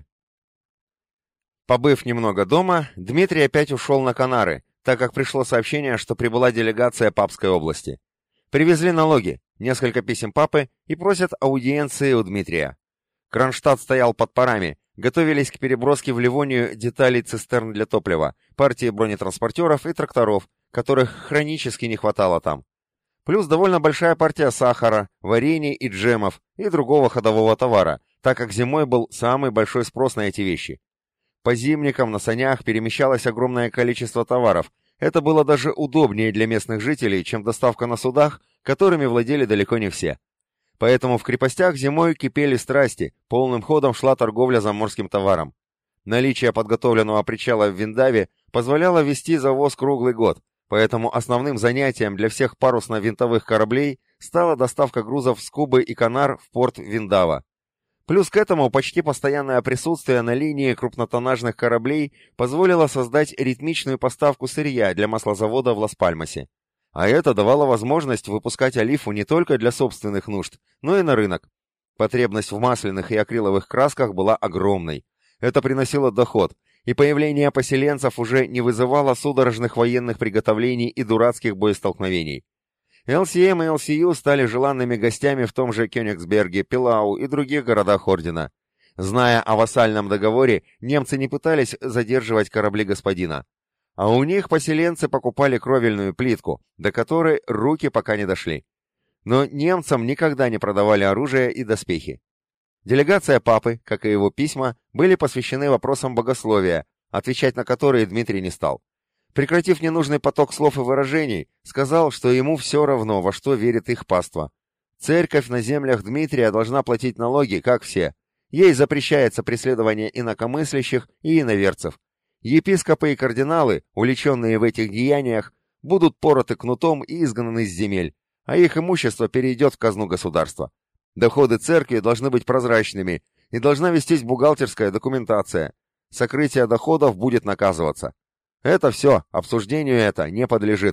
Побыв немного дома, Дмитрий опять ушел на Канары, так как пришло сообщение, что прибыла делегация Папской области. Привезли налоги, несколько писем папы и просят аудиенции у Дмитрия. Кронштадт стоял под парами, готовились к переброске в Ливонию деталей цистерн для топлива, партии бронетранспортеров и тракторов, которых хронически не хватало там. Плюс довольно большая партия сахара, варений и джемов и другого ходового товара, так как зимой был самый большой спрос на эти вещи. По зимникам на санях перемещалось огромное количество товаров. Это было даже удобнее для местных жителей, чем доставка на судах, которыми владели далеко не все. Поэтому в крепостях зимой кипели страсти, полным ходом шла торговля заморским товаром. Наличие подготовленного причала в Виндаве позволяло вести завоз круглый год, поэтому основным занятием для всех парусно-винтовых кораблей стала доставка грузов с Кубы и Канар в порт Виндава. Плюс к этому почти постоянное присутствие на линии крупнотоннажных кораблей позволило создать ритмичную поставку сырья для маслозавода в Лас-Пальмасе. А это давало возможность выпускать олифу не только для собственных нужд, но и на рынок. Потребность в масляных и акриловых красках была огромной. Это приносило доход, и появление поселенцев уже не вызывало судорожных военных приготовлений и дурацких боестолкновений. эл си эм и эл си ю стали желанными гостями в том же Кёнигсберге, Пилау и других городах ордена. Зная о вассальном договоре, немцы не пытались задерживать корабли господина. А у них поселенцы покупали кровельную плитку, до которой руки пока не дошли. Но немцам никогда не продавали оружие и доспехи. Делегация папы, как и его письма, были посвящены вопросам богословия, отвечать на которые Дмитрий не стал. Прекратив ненужный поток слов и выражений, сказал, что ему все равно, во что верит их паства. Церковь на землях Дмитрия должна платить налоги, как все. Ей запрещается преследование инакомыслящих и иноверцев. Епископы и кардиналы, уличенные в этих деяниях, будут пороты кнутом и изгнаны с земель, а их имущество перейдет в казну государства. Доходы церкви должны быть прозрачными, и должна вестись бухгалтерская документация. Сокрытие доходов будет наказываться. Это все, обсуждению это не подлежит.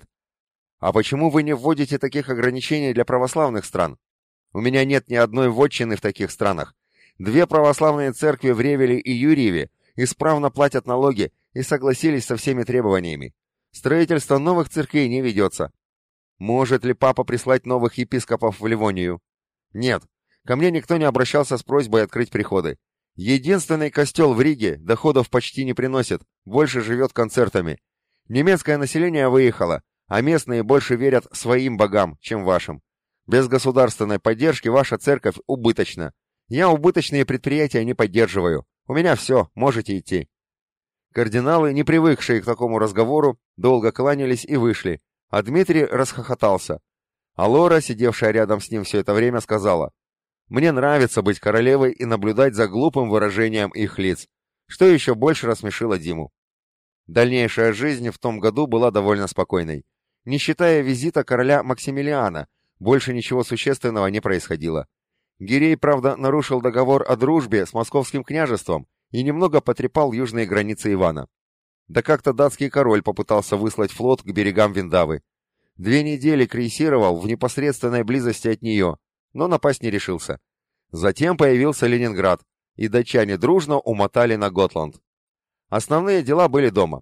А почему вы не вводите таких ограничений для православных стран? У меня нет ни одной вотчины в таких странах. Две православные церкви в Ревеле и Юрьеве исправно платят налоги и согласились со всеми требованиями. Строительство новых церквей не ведется. Может ли папа прислать новых епископов в Ливонию? Нет, ко мне никто не обращался с просьбой открыть приходы. Единственный костел в Риге доходов почти не приносит, больше живет концертами. Немецкое население выехало, а местные больше верят своим богам, чем вашим. Без государственной поддержки ваша церковь убыточна. Я убыточные предприятия не поддерживаю. У меня все, можете идти. Кардиналы, не привыкшие к такому разговору, долго кланялись и вышли, а Дмитрий расхохотался. А Лора, сидевшая рядом с ним все это время, сказала: «Мне нравится быть королевой и наблюдать за глупым выражением их лиц», что еще больше рассмешило Диму. Дальнейшая жизнь в том году была довольно спокойной. Не считая визита короля Максимилиана, больше ничего существенного не происходило. Гирей, правда, нарушил договор о дружбе с московским княжеством и немного потрепал южные границы Ивана. Да как-то датский король попытался выслать флот к берегам Виндавы. Две недели крейсировал в непосредственной близости от нее, но напасть не решился. Затем появился Ленинград, и датчане дружно умотали на Готланд. Основные дела были дома.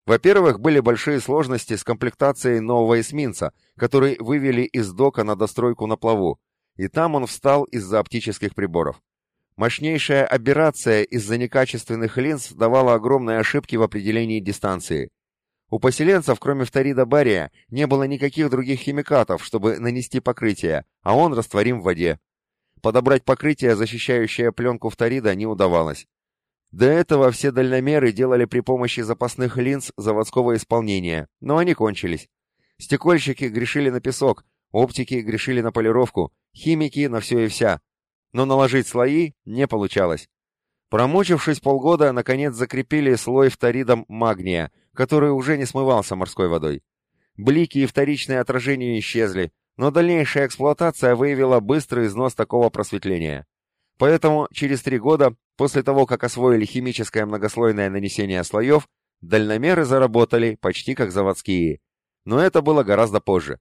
Во-первых, были большие сложности с комплектацией нового эсминца, который вывели из дока на достройку на плаву, и там он встал из-за оптических приборов. Мощнейшая аберрация из-за некачественных линз давала огромные ошибки в определении дистанции. У поселенцев, кроме фторида бария, не было никаких других химикатов, чтобы нанести покрытие, а он растворим в воде. Подобрать покрытие, защищающее пленку фторида, не удавалось. До этого все дальномеры делали при помощи запасных линз заводского исполнения, но они кончились. Стекольщики грешили на песок, оптики грешили на полировку, химики на все и вся. Но наложить слои не получалось. Промучившись полгода, наконец закрепили слой фторидом магния, который уже не смывался морской водой. Блики и вторичные отражения исчезли, но дальнейшая эксплуатация выявила быстрый износ такого просветления. Поэтому через три года, после того, как освоили химическое многослойное нанесение слоев, дальномеры заработали почти как заводские. Но это было гораздо позже.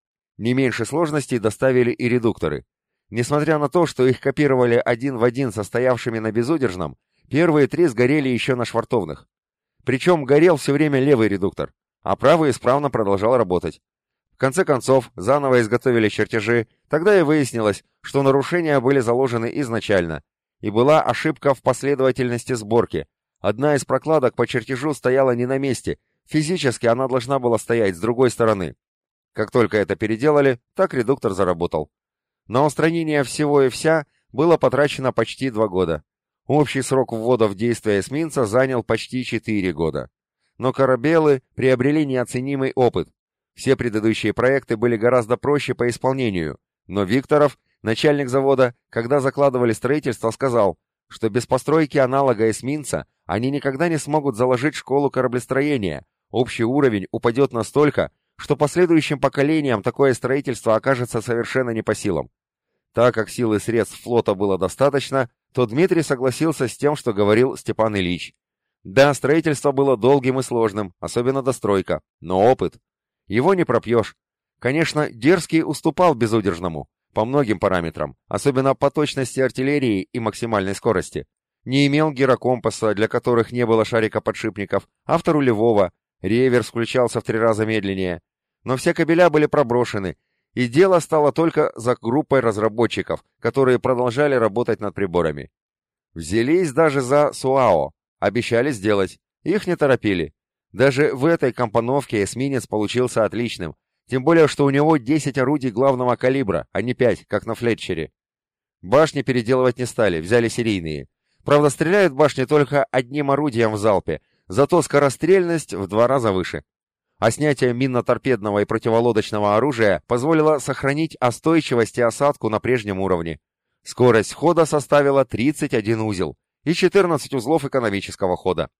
Не меньше сложностей доставили и редукторы. Несмотря на то, что их копировали один в один со стоявшими на безудержном, первые три сгорели еще на швартовных. Причем горел все время левый редуктор, а правый исправно продолжал работать. В конце концов, заново изготовили чертежи, тогда и выяснилось, что нарушения были заложены изначально, и была ошибка в последовательности сборки. Одна из прокладок по чертежу стояла не на месте, физически она должна была стоять с другой стороны. Как только это переделали, так редуктор заработал. На устранение всего и вся было потрачено почти два года. Общий срок ввода в действие эсминца занял почти четыре года. Но корабелы приобрели неоценимый опыт. Все предыдущие проекты были гораздо проще по исполнению, но Викторов, начальник завода, когда закладывали строительство, сказал, что без постройки аналога эсминца они никогда не смогут заложить школу кораблестроения, общий уровень упадет настолько, что последующим поколениям такое строительство окажется совершенно не по силам. Так как сил и средств флота было достаточно, то Дмитрий согласился с тем, что говорил Степан Ильич. Да, строительство было долгим и сложным, особенно достройка, но опыт. Его не пропьешь. Конечно, Дерзкий уступал безудержному, по многим параметрам, особенно по точности артиллерии и максимальной скорости. Не имел гирокомпаса, для которых не было шарика-подшипников, авторулевого, реверс включался в три раза медленнее. Но все кабеля были проброшены, и дело стало только за группой разработчиков, которые продолжали работать над приборами. Взялись даже за СУАО, обещали сделать, их не торопили. Даже в этой компоновке эсминец получился отличным, тем более, что у него десять орудий главного калибра, а не пять, как на Флетчере. Башни переделывать не стали, взяли серийные. Правда, стреляют башни только одним орудием в залпе, зато скорострельность в два раза выше. А снятие минно-торпедного и противолодочного оружия позволило сохранить остойчивость и осадку на прежнем уровне. Скорость хода составила тридцать один узел и четырнадцать узлов экономического хода.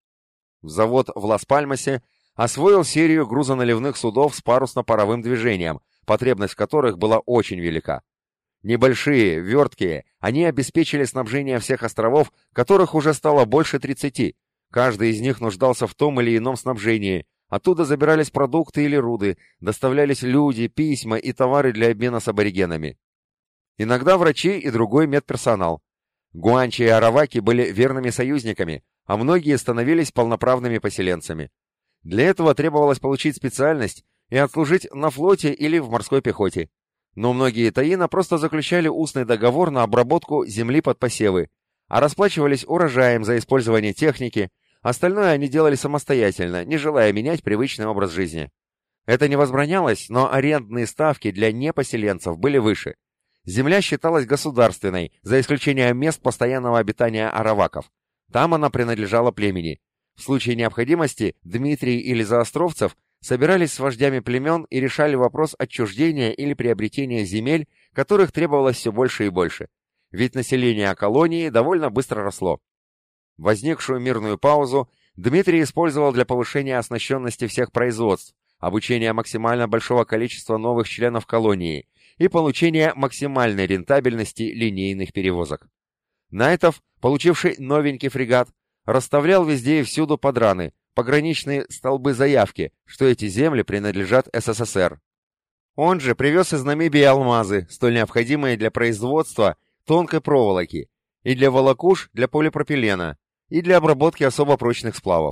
Завод в Лас-Пальмасе освоил серию грузоналивных судов с парусно-паровым движением, потребность в которых была очень велика. Небольшие, верткие, они обеспечили снабжение всех островов, которых уже стало больше тридцати. Каждый из них нуждался в том или ином снабжении. Оттуда забирались продукты или руды, доставлялись люди, письма и товары для обмена с аборигенами. Иногда врачи и другой медперсонал. Гуанчи и араваки были верными союзниками, а многие становились полноправными поселенцами. Для этого требовалось получить специальность и отслужить на флоте или в морской пехоте. Но многие таина просто заключали устный договор на обработку земли под посевы, а расплачивались урожаем за использование техники. Остальное они делали самостоятельно, не желая менять привычный образ жизни. Это не возбранялось, но арендные ставки для непоселенцев были выше. Земля считалась государственной, за исключением мест постоянного обитания араваков. Там она принадлежала племени. В случае необходимости Дмитрий или Заостровцев собирались с вождями племен и решали вопрос отчуждения или приобретения земель, которых требовалось все больше и больше. Ведь население колонии довольно быстро росло. Возникшую мирную паузу Дмитрий использовал для повышения оснащенности всех производств, обучения максимально большого количества новых членов колонии и получения максимальной рентабельности линейных перевозок. Найтов, получивший новенький фрегат, расставлял везде и всюду подраны, пограничные столбы заявки, что эти земли принадлежат СССР. Он же привез из Намибии алмазы, столь необходимые для производства тонкой проволоки, и для волокуш для полипропилена, и для обработки особо прочных сплавов.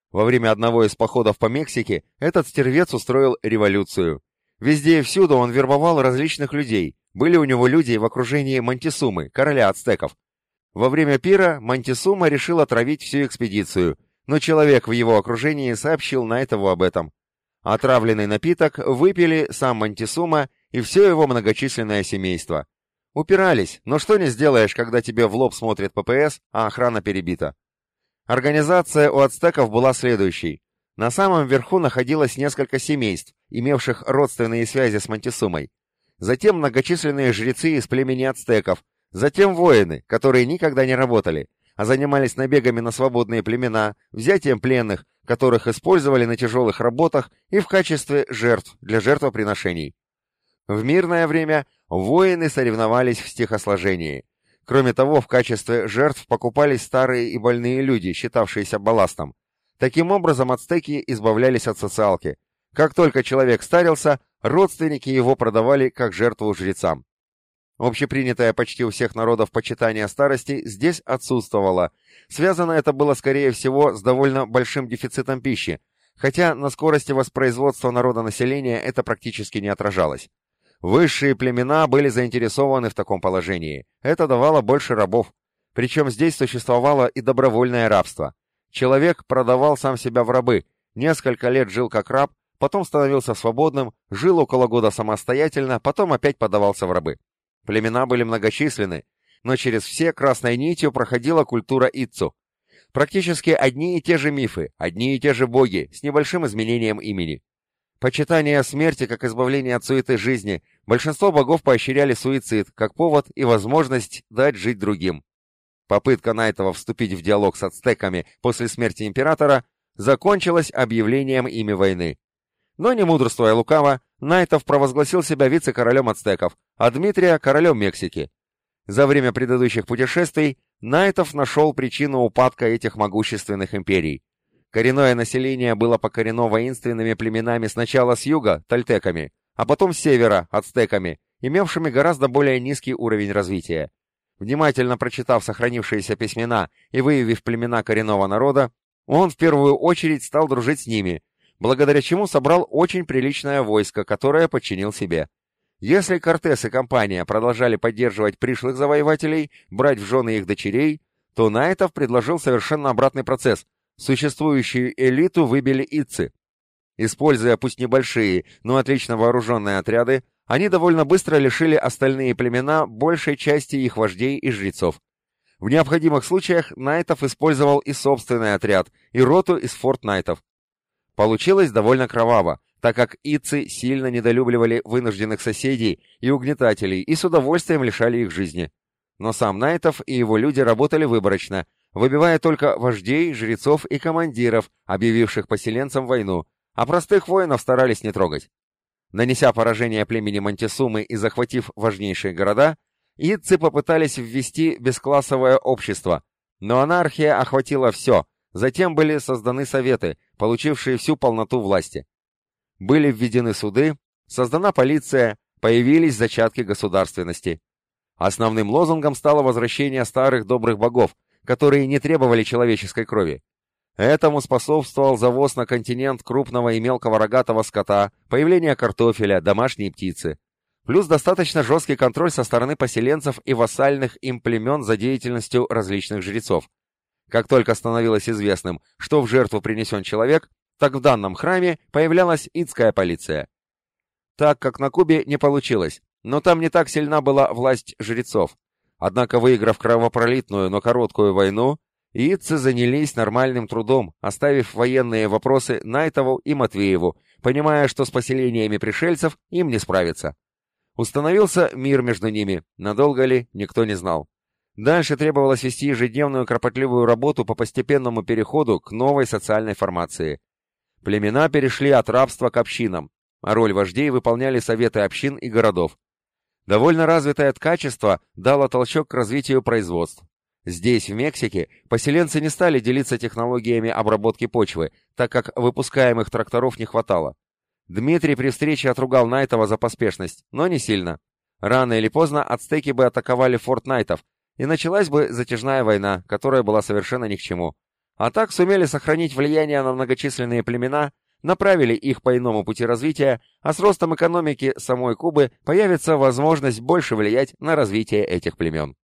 Во время одного из походов по Мексике этот стервец устроил революцию. Везде и всюду он вербовал различных людей. Были у него люди в окружении Монтесумы, короля ацтеков. Во время пира Монтесума решил отравить всю экспедицию, но человек в его окружении сообщил Найтову об этом. Отравленный напиток выпили сам Монтесума и все его многочисленное семейство. Упирались, но что не сделаешь, когда тебе в лоб смотрит ППС, а охрана перебита. Организация у ацтеков была следующей. На самом верху находилось несколько семейств, имевших родственные связи с Монтесумой. Затем многочисленные жрецы из племени ацтеков, затем воины, которые никогда не работали, а занимались набегами на свободные племена, взятием пленных, которых использовали на тяжелых работах и в качестве жертв для жертвоприношений. В мирное время воины соревновались в стихосложении. Кроме того, в качестве жертв покупались старые и больные люди, считавшиеся балластом. Таким образом, ацтеки избавлялись от социалки. Как только человек старился, родственники его продавали как жертву жрецам. Общепринятое почти у всех народов почитание старости здесь отсутствовало. Связано это было, скорее всего, с довольно большим дефицитом пищи, хотя на скорости воспроизводства народонаселения это практически не отражалось. Высшие племена были заинтересованы в таком положении. Это давало больше рабов. Причем здесь существовало и добровольное рабство. Человек продавал сам себя в рабы, несколько лет жил как раб, потом становился свободным, жил около года самостоятельно, потом опять подавался в рабы. Племена были многочисленны, но через все красной нитью проходила культура Итцу. Практически одни и те же мифы, одни и те же боги, с небольшим изменением имени. Почитание смерти как избавление от суеты жизни, большинство богов поощряли суицид как повод и возможность дать жить другим. Попытка Найтова вступить в диалог с ацтеками после смерти императора закончилась объявлением ими войны. Но не мудрствуя лукаво, Найтов провозгласил себя вице-королем ацтеков, а Дмитрия – королем Мексики. За время предыдущих путешествий Найтов нашел причину упадка этих могущественных империй. Коренное население было покорено воинственными племенами сначала с юга – тольтеками, а потом с севера – ацтеками, имевшими гораздо более низкий уровень развития. Внимательно прочитав сохранившиеся письмена и выявив племена коренного народа, он в первую очередь стал дружить с ними, благодаря чему собрал очень приличное войско, которое подчинил себе. Если Кортес и компания продолжали поддерживать пришлых завоевателей, брать в жены их дочерей, то Найтов предложил совершенно обратный процесс. Существующую элиту выбили итцы. Используя пусть небольшие, но отлично вооруженные отряды, они довольно быстро лишили остальные племена большей части их вождей и жрецов. В необходимых случаях Найтов использовал и собственный отряд, и роту из форт Найтов. Получилось довольно кроваво, так как итцы сильно недолюбливали вынужденных соседей и угнетателей и с удовольствием лишали их жизни. Но сам Найтов и его люди работали выборочно, выбивая только вождей, жрецов и командиров, объявивших поселенцам войну, а простых воинов старались не трогать. Нанеся поражение племени Монтесумы и захватив важнейшие города, итцы попытались ввести бесклассовое общество, но анархия охватила все, затем были созданы советы, получившие всю полноту власти. Были введены суды, создана полиция, появились зачатки государственности. Основным лозунгом стало возвращение старых добрых богов, которые не требовали человеческой крови. Этому способствовал завоз на континент крупного и мелкого рогатого скота, появление картофеля, домашней птицы. Плюс достаточно жесткий контроль со стороны поселенцев и вассальных им племен за деятельностью различных жрецов. Как только становилось известным, что в жертву принесен человек, так в данном храме появлялась итская полиция. Так как на Кубе не получилось, но там не так сильна была власть жрецов. Однако, выиграв кровопролитную, но короткую войну, итцы занялись нормальным трудом, оставив военные вопросы Найтову и Матвееву, понимая, что с поселениями пришельцев им не справиться. Установился мир между ними, надолго ли, никто не знал. Дальше требовалось вести ежедневную кропотливую работу по постепенному переходу к новой социальной формации. Племена перешли от рабства к общинам, а роль вождей выполняли советы общин и городов. Довольно развитое ткачество дало толчок к развитию производств. Здесь, в Мексике, поселенцы не стали делиться технологиями обработки почвы, так как выпускаемых тракторов не хватало. Дмитрий при встрече отругал Найтова за поспешность, но не сильно. Рано или поздно ацтеки бы атаковали форт Найтов, и началась бы затяжная война, которая была совершенно ни к чему. А так сумели сохранить влияние на многочисленные племена, направили их по иному пути развития, а с ростом экономики самой Кубы появится возможность больше влиять на развитие этих племен.